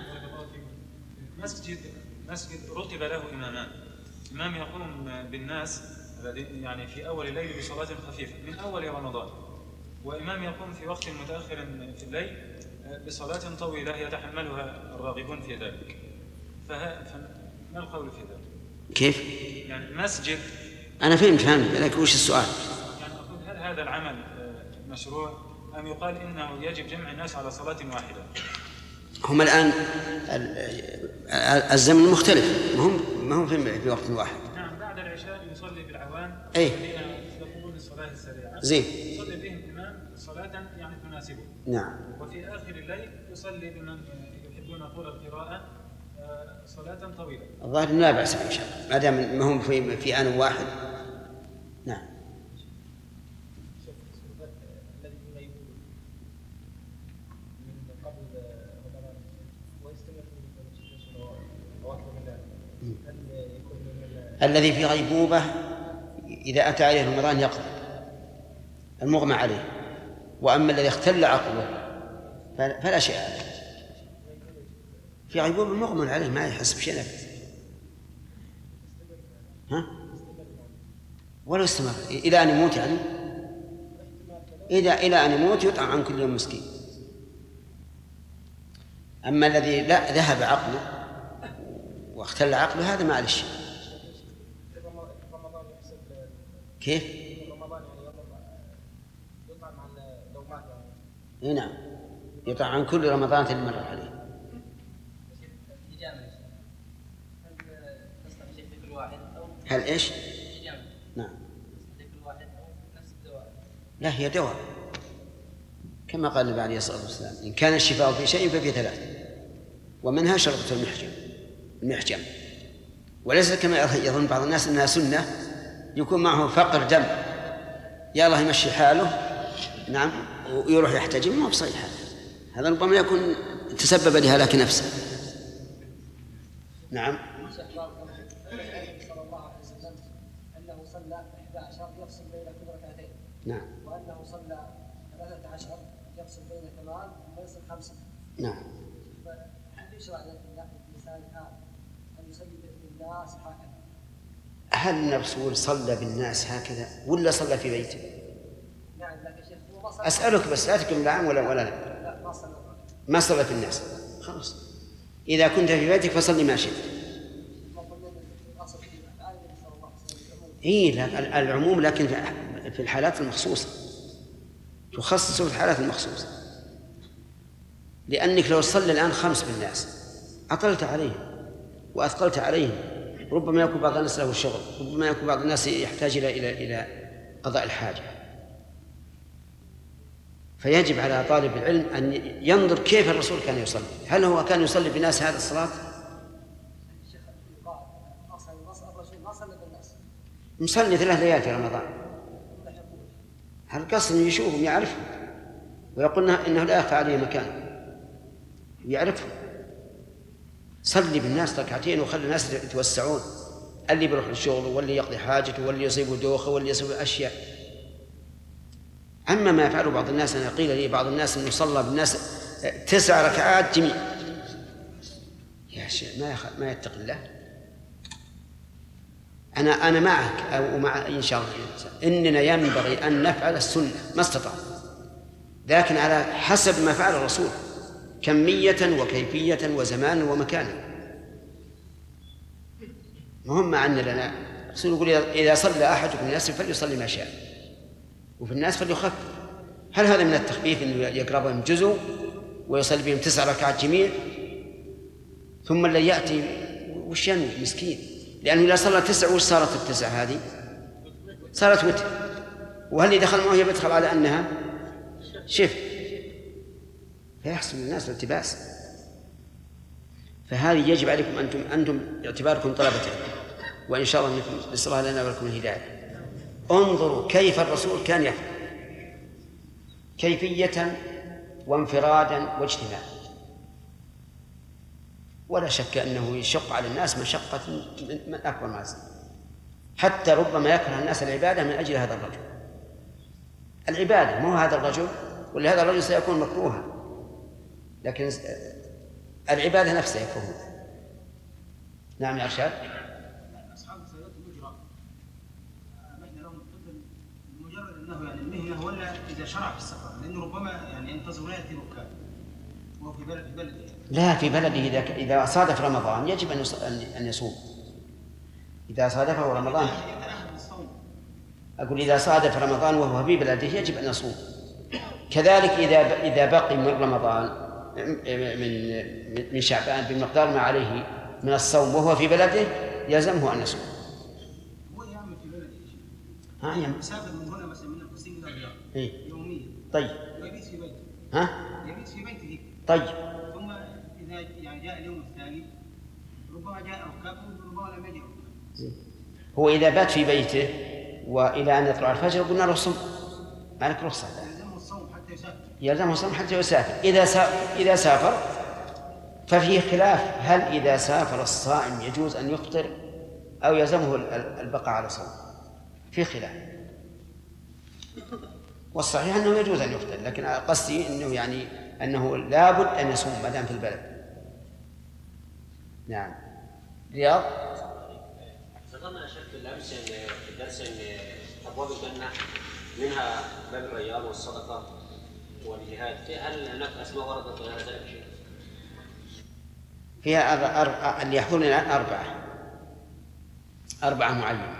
مسجد مسجد رتب له إمامان، إمام يقوم بالناس يعني في أول الليل بصلاة خفيفة من أول رمضان، وإمام يقوم في وقت متأخر في الليل بصلاة طويلة يتحملها الراغبون في ذلك. فما القول في ذلك؟ كيف؟ يعني مسجد أنا فهمت فهمت لكن وش السؤال؟ يعني أقول هل هذا العمل مشروع أم يقال إنه يجب جمع الناس على صلاة واحدة؟ هم الآن الزمن مختلف، ما هم ما هم في وقت واحد. نعم بعد العشاء يصلي بالعوام أي يقومون الصلاة السريعة زين يصلي بهم الإمام صلاة يعني تناسبه. نعم. وفي آخر الليل يصلي بمن يحبون طول القراءة صلاة طويلة. الظاهر لا بأس به إن شاء الله ما دام ما هم في في آن واحد. نعم. الذي في غيبوبة إذا أتى عليه رمضان يقضي المغمى عليه، وأما الذي اختل عقله فلا شيء عليه. في غيبوبة المغمى عليه ما يحس بشيء نفس. ها؟ ولو استمر إلى أن يموت يعني إذا إلى أن يموت يطعم عن كل يوم مسكين. أما الذي لا ذهب عقله واختل عقله هذا ما عليه شيء. كيف؟ اي نعم يطعم عن كل رمضان اللي مر عليه. هل ايش؟ نعم. لا هي دواء كما قال النبي عليه الصلاة والسلام إن كان الشفاء في شيء ففي ثلاث ومنها شربة المحجم المحجم وليس كما يظن بعض الناس أنها سنة يكون معه فقر دم يا الله يمشي حاله نعم ويروح يحتجم ما بصحيح. هذا ربما يكون تسبب لهلاك نفسه. نعم. أنه صلى إحدى عشر يفصل بين كل ركعتين. نعم. وأنه صلى ثلاثة عشر يفصل بين كمال ويصل خمسة. نعم. هل يشرع للإنسان الآن أن يصلي بالناس هكذا؟ هل الرسول صلى بالناس هكذا ولا صلى في بيته؟ نعم لكن شيخ هو ما صلى. أسألك بس لا تكون العام ولا ولا لا. لا ما صلى. ما صلى في الناس. خلاص. إذا كنت في بيتك فصلي ما شئت. إيه العموم لكن في الحالات المخصوصة تخصص في الحالات المخصوصة لأنك لو صلى الآن خمس بالناس أطلت عليهم وأثقلت عليهم ربما يكون بعض الناس له شغل ربما يكون بعض الناس يحتاج إلى إلى إلى قضاء الحاجة. فيجب على طالب العلم أن ينظر كيف الرسول كان يصلي. هل هو كان يصلي بالناس هذا الصلاة؟ مصلي ثلاث ليال في رمضان. هل قصد يشوفهم يعرفهم ويقول إنه لا يخفى عليه مكان يعرفهم. صلي بالناس ركعتين وخلي الناس يتوسعون اللي بيروح للشغل واللي يقضي حاجته واللي يصيبه دوخة واللي يصيبه أشياء. أما ما يفعله بعض الناس أنا قيل لي بعض الناس أنه صلى بالناس تسع ركعات جميع يا شيخ ما يخ... ما يتقي الله. أنا أنا معك أو مع إن شاء الله إننا ينبغي أن نفعل السنة ما استطعنا لكن على حسب ما فعل الرسول كمية وكيفية وزمانا ومكانا. مهم أن لنا الرسول يقول إذا صلى أحدكم الناس فليصلي ما شاء وفي الناس فليخفف. هل هذا من التخفيف أنه يقرأ بهم جزء ويصلي بهم تسع ركعات جميع ثم اللي يأتي وش ينوي مسكين؟ لأنه إذا صلى تسع وش صارت التسع هذه؟ صارت وتر. وهل اللي دخل معه يدخل على أنها شف فيحصل الناس الالتباس. فهذه يجب عليكم أنتم أنتم اعتباركم طلبة وإن شاء الله نسأل الله لنا ولكم الهداية. انظروا كيف الرسول كان يفعل كيفية وانفرادا واجتماعا، ولا شك أنه يشق على الناس مشقة من أكبر ما يصير، حتى ربما يكره الناس العبادة من أجل هذا الرجل. العبادة مو هذا الرجل، ولهذا الرجل سيكون مكروها، لكن العبادة نفسها يكرهون. نعم يا أرشاد. أصحاب السيارات الأجرة نحن لهم مجرد أنه يعني المهنة ولا إذا شرع في السفر، لأنه ربما يعني ينتظر لا يأتي ركاب وهو في بلد في بلده. لا في بلده إذا إذا صادف رمضان يجب أن أن يصوم. إذا صادفه رمضان أقول إذا صادف رمضان وهو في بلده يجب أن يصوم. كذلك إذا إذا بقي من رمضان من من شعبان بمقدار ما عليه من الصوم وهو في بلده يلزمه أن يصوم. هو يعمل في بلده ها يعمل. يسافر من هنا مثلا من القصيم إلى الرياض إيه؟ يوميا. طيب. ويبيت في بيته. ها؟ يبيت في بيته. طيب. ثم إذا يعني جاء اليوم الثاني ربما جاء ركاب وربما لم يجي ركاب. هو إذا بات في بيته وإلى أن يطلع الفجر قلنا له صم، ما لك رخصة. يلزمه الصوم حتى يسافر. يلزمه الصوم حتى يسافر. إذا سافر إذا سافر ففيه خلاف، هل إذا سافر الصائم يجوز أن يفطر أو يلزمه البقاء على صوم؟ في خلاف. والصحيح أنه يجوز أن يفطر، لكن قصدي أنه يعني أنه لابد أن يصوم ما دام في البلد. نعم. رياض. ذكرنا شيخ بالامس في الدرس ان ابواب الجنه منها باب الريان والصدقه والجهاد، هل هناك اسماء وردت غير ذلك شيء؟ فيها أربع أربع اللي يحضرون الآن أربعة أربعة معينة.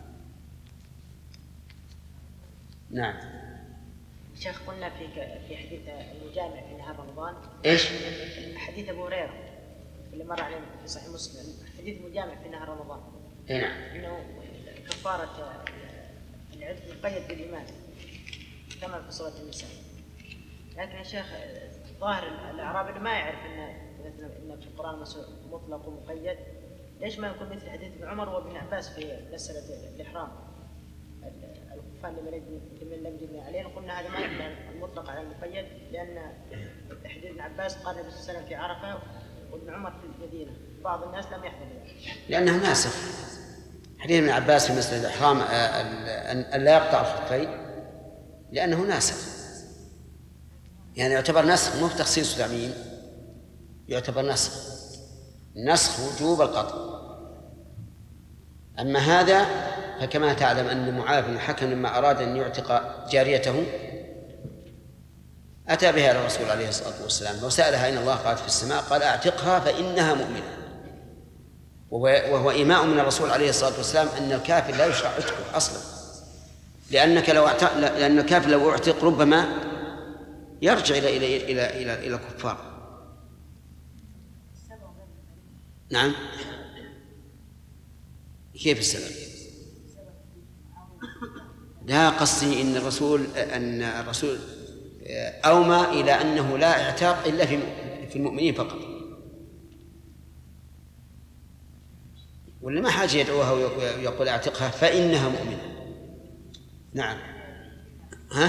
نعم. شيخ قلنا في في حديث المجامع في نهار رمضان. إيش؟ حديث أبو هريرة اللي مر علينا في صحيح مسلم، حديث المجامع في نهار رمضان. إيه نعم. إنه كفارة العتق مقيد بالإيمان كما في سورة النساء. لكن يا شيخ ظاهر الأعرابي اللي ما يعرف إن إن في القرآن مطلق ومقيد، ليش ما يكون مثل حديث ابن عمر وابن عباس في مسألة الإحرام الكفار لمن لم يجب عليهم؟ قلنا هذا ما يحمل المطلق على المقيد، لأن حديث ابن عباس قال النبي صلى الله عليه وسلم في عرفة وابن عمر في المدينة، بعض الناس لم يحمل ذلك لأنه ناسخ. حديث ابن عباس في مسألة الإحرام أن لا يقطع الخفين لأنه ناسخ، يعني يعتبر نسخ مو تخصيص تعميم، يعتبر نسخ نسخ وجوب القطع. أما هذا فكما تعلم أن معاذ بن الحكم لما أراد أن يعتق جاريته أتى بها إلى الرسول عليه الصلاة والسلام وسألها أين الله؟ قالت في السماء. قال أعتقها فإنها مؤمنة، وهو إيماء من الرسول عليه الصلاة والسلام أن الكافر لا يشرع عتقه أصلا، لأنك لو اعتق لأن الكافر لو اعتق ربما يرجع إلى إلى إلى إلى إلى الكفار. نعم. كيف السبب؟ لا قصدي إن الرسول أن الرسول أومى إلى أنه لا اعتاق إلا في في المؤمنين فقط، ولا ما حاجة يدعوها ويقول اعتقها فإنها مؤمنة. نعم. ها؟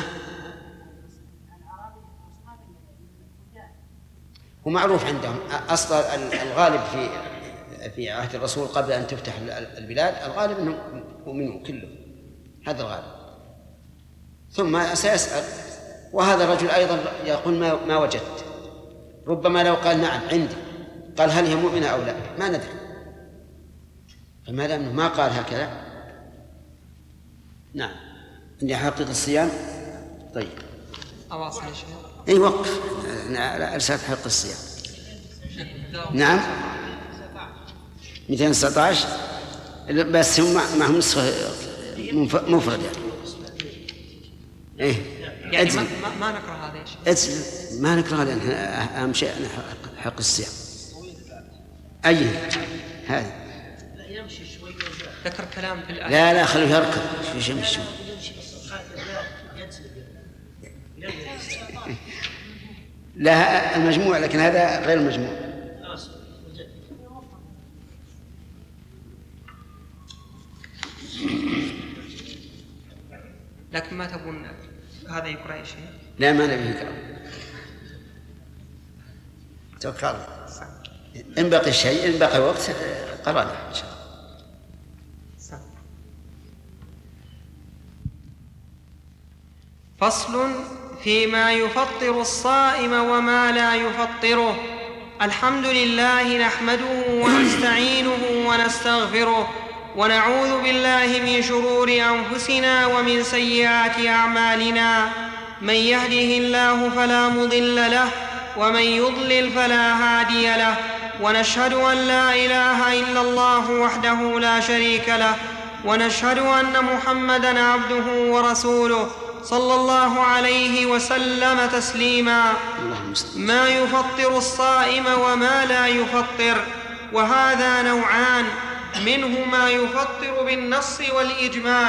ومعروف عندهم أصلا الغالب في في عهد الرسول قبل أن تفتح البلاد الغالب أنهم مؤمنون كله، هذا الغالب. ثم سيسأل، وهذا الرجل أيضا يقول ما ما وجدت، ربما لو قال نعم عندي قال هل هي مؤمنة أو لا ما ندري، فما دام ما قال هكذا. نعم. عندي حقيقة الصيام. طيب أواصل يا شيخ. أي وقف على رسالة حق الصيام. نعم مئتين وتسعة عشر بس هم معهم نسخة مفردة. إيه يعني ما, ما نقرأ هذا يا شيخ. ما نقرأ لأن أهم شيء حق الصيام. أي هذه ذكر كلام في الآية. لا لا خليه يركض شو يمشي. لا المجموع لكن هذا غير المجموع. لكن ما تبون هذا يقرأ شيء؟ لا ما نبي يقرأ. توكل إن بقي شيء إن بقي وقت قرأنا إن شاء الله. فصل فيما يفطر الصائم وما لا يفطره. الحمد لله نحمده ونستعينه ونستغفره ونعوذ بالله من شرور أنفسنا ومن سيئات أعمالنا. من يهده الله فلا مضل له ومن يضلل فلا هادي له. ونشهد أن لا إله إلا الله وحده لا شريك له ونشهد أن محمدًا عبده ورسوله صلى الله عليه وسلم تسليما. ما يفطر الصائم وما لا يفطر، وهذا نوعان، منه ما يفطر بالنص والإجماع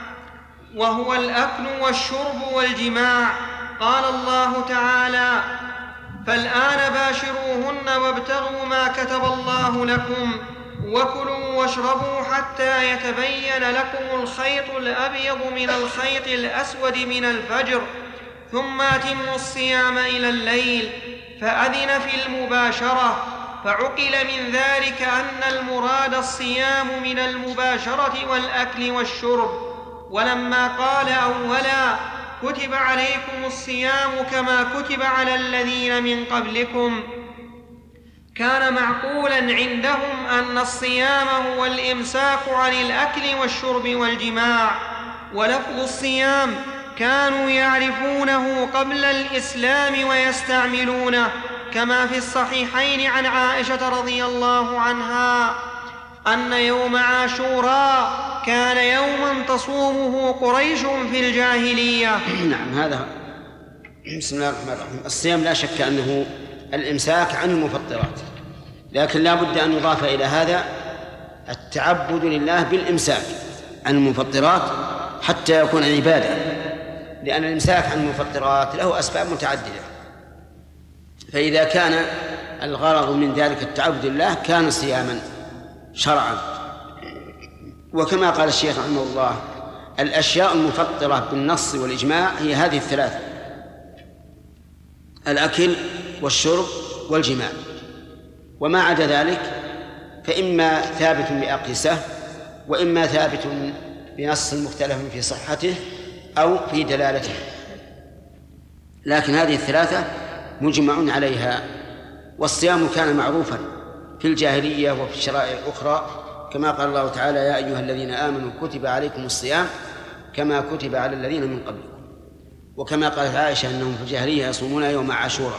وهو الأكل والشرب والجماع. قال الله تعالى: فالآن باشروهن وابتغوا ما كتب الله لكم وكلوا واشربوا حتى يتبين لكم الخيط الأبيض من الخيط الأسود من الفجر ثم أتموا الصيام إلى الليل. فأذن في المباشرة، فعقل من ذلك أن المراد الصيام من المباشرة والأكل والشرب. ولما قال أولا: كتب عليكم الصيام كما كتب على الذين من قبلكم، كان معقولا عندهم أن الصيام هو الإمساك عن الأكل والشرب والجماع. ولفظ الصيام كانوا يعرفونه قبل الإسلام ويستعملونه، كما في الصحيحين عن عائشة رضي الله عنها أن يوم عاشوراء كان يوما تصومه قريش في الجاهلية. نعم هذا. بسم الله الرحمن الرحيم. الصيام لا شك أنه الإمساك عن المفطرات، لكن لا بد أن يضاف إلى هذا التعبد لله بالإمساك عن المفطرات حتى يكون عبادة، لأن الإمساك عن المفطرات له أسباب متعددة. فإذا كان الغرض من ذلك التعبد لله كان صياما شرعا. وكما قال الشيخ رحمه الله: الأشياء المفطرة بالنص والإجماع هي هذه الثلاثة: الأكل والشرب والجماع، وما عدا ذلك فإما ثابت بأقيسة وإما ثابت بنص مختلف في صحته أو في دلالته، لكن هذه الثلاثة مجمع عليها. والصيام كان معروفا في الجاهلية وفي الشرائع الأخرى، كما قال الله تعالى: يا أيها الذين آمنوا كتب عليكم الصيام كما كتب على الذين من قبلكم. وكما قالت عائشة أنهم في الجاهلية يصومون يوم عاشوراء.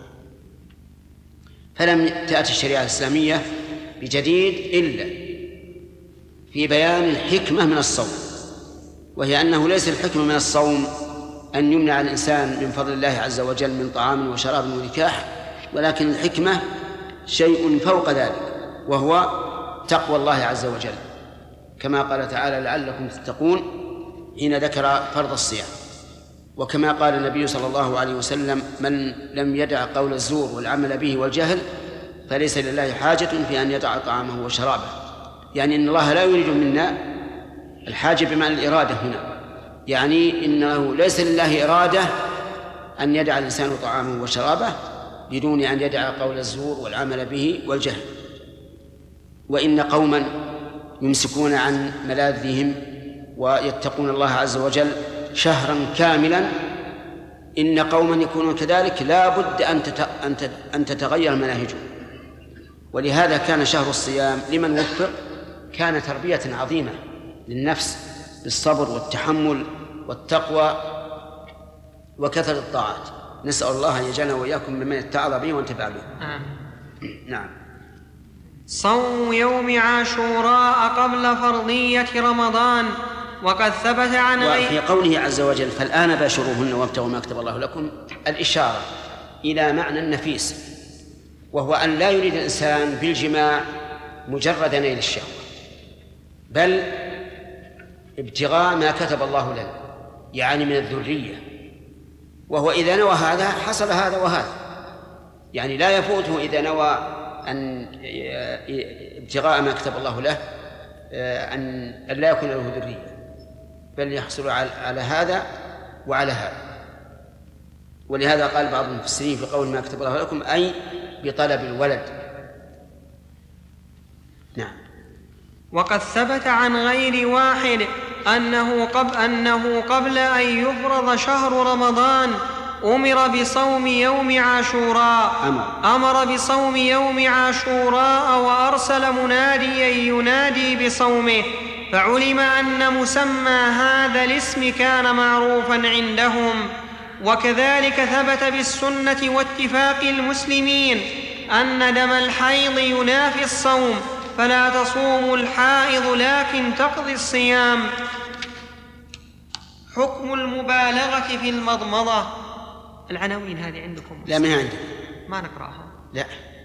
فلم تأتي الشريعة الإسلامية بجديد إلا في بيان الحكمة من الصوم، وهي أنه ليس الحكمة من الصوم أن يمنع الإنسان من فضل الله عز وجل من طعام وشراب ونكاح، ولكن الحكمة شيء فوق ذلك، وهو تقوى الله عز وجل، كما قال تعالى: لعلكم تتقون حين ذكر فرض الصيام. وكما قال النبي صلى الله عليه وسلم: من لم يدع قول الزور والعمل به والجهل فليس لله حاجة في أن يدع طعامه وشرابه. يعني إن الله لا يريد منا الحاجة بمعنى الإرادة هنا، يعني إنه ليس لله إرادة أن يدع الإنسان طعامه وشرابه بدون أن يدع قول الزور والعمل به والجهل. وإن قوما يمسكون عن ملاذهم ويتقون الله عز وجل شهرا كاملا، إن قوما يكونون كذلك لا بد أن تتغير مناهجهم. ولهذا كان شهر الصيام لمن وفق كان تربية عظيمة للنفس بالصبر والتحمل والتقوى وكثرة الطاعات. نسأل الله أن يجعلنا وإياكم ممن اتعظ به وانتفع به. آمين. نعم. صوم يوم عاشوراء قبل فرضية رمضان، وقد ثبت عن غير وفي قوله عز وجل فالآن باشروهن وابتغوا ما كتب الله لكم الإشارة إلى معنى النفيس، وهو أن لا يريد الإنسان بالجماع مجرد نيل الشهوة، بل ابتغاء ما كتب الله لنا، يعني من الذرية. وهو إذا نوى هذا حصل هذا وهذا، يعني لا يفوته إذا نوى أن ابتغاء ما كتب الله له أن لا يكون له ذرية، بل يحصل على هذا وعلى هذا. ولهذا قال بعض المفسرين في قول ما كتب الله لكم أي بطلب الولد. نعم. وقد ثبت عن غير واحد أنه قبل, أنه قبل أن يفرض شهر رمضان أمر بصوم يوم عاشوراء أمر, أمر بصوم يوم عاشوراء وأرسل مناديا ينادي بصومه، فعلم أن مسمى هذا الاسم كان معروفا عندهم. وكذلك ثبت بالسنة واتفاق المسلمين أن دم الحيض ينافي الصوم، فلا تصوم الحائض لكن تقضي الصيام. حكم المبالغة في المضمضة. العناوين هذه عندكم؟ لا، من عندي ما نقرأها. لا.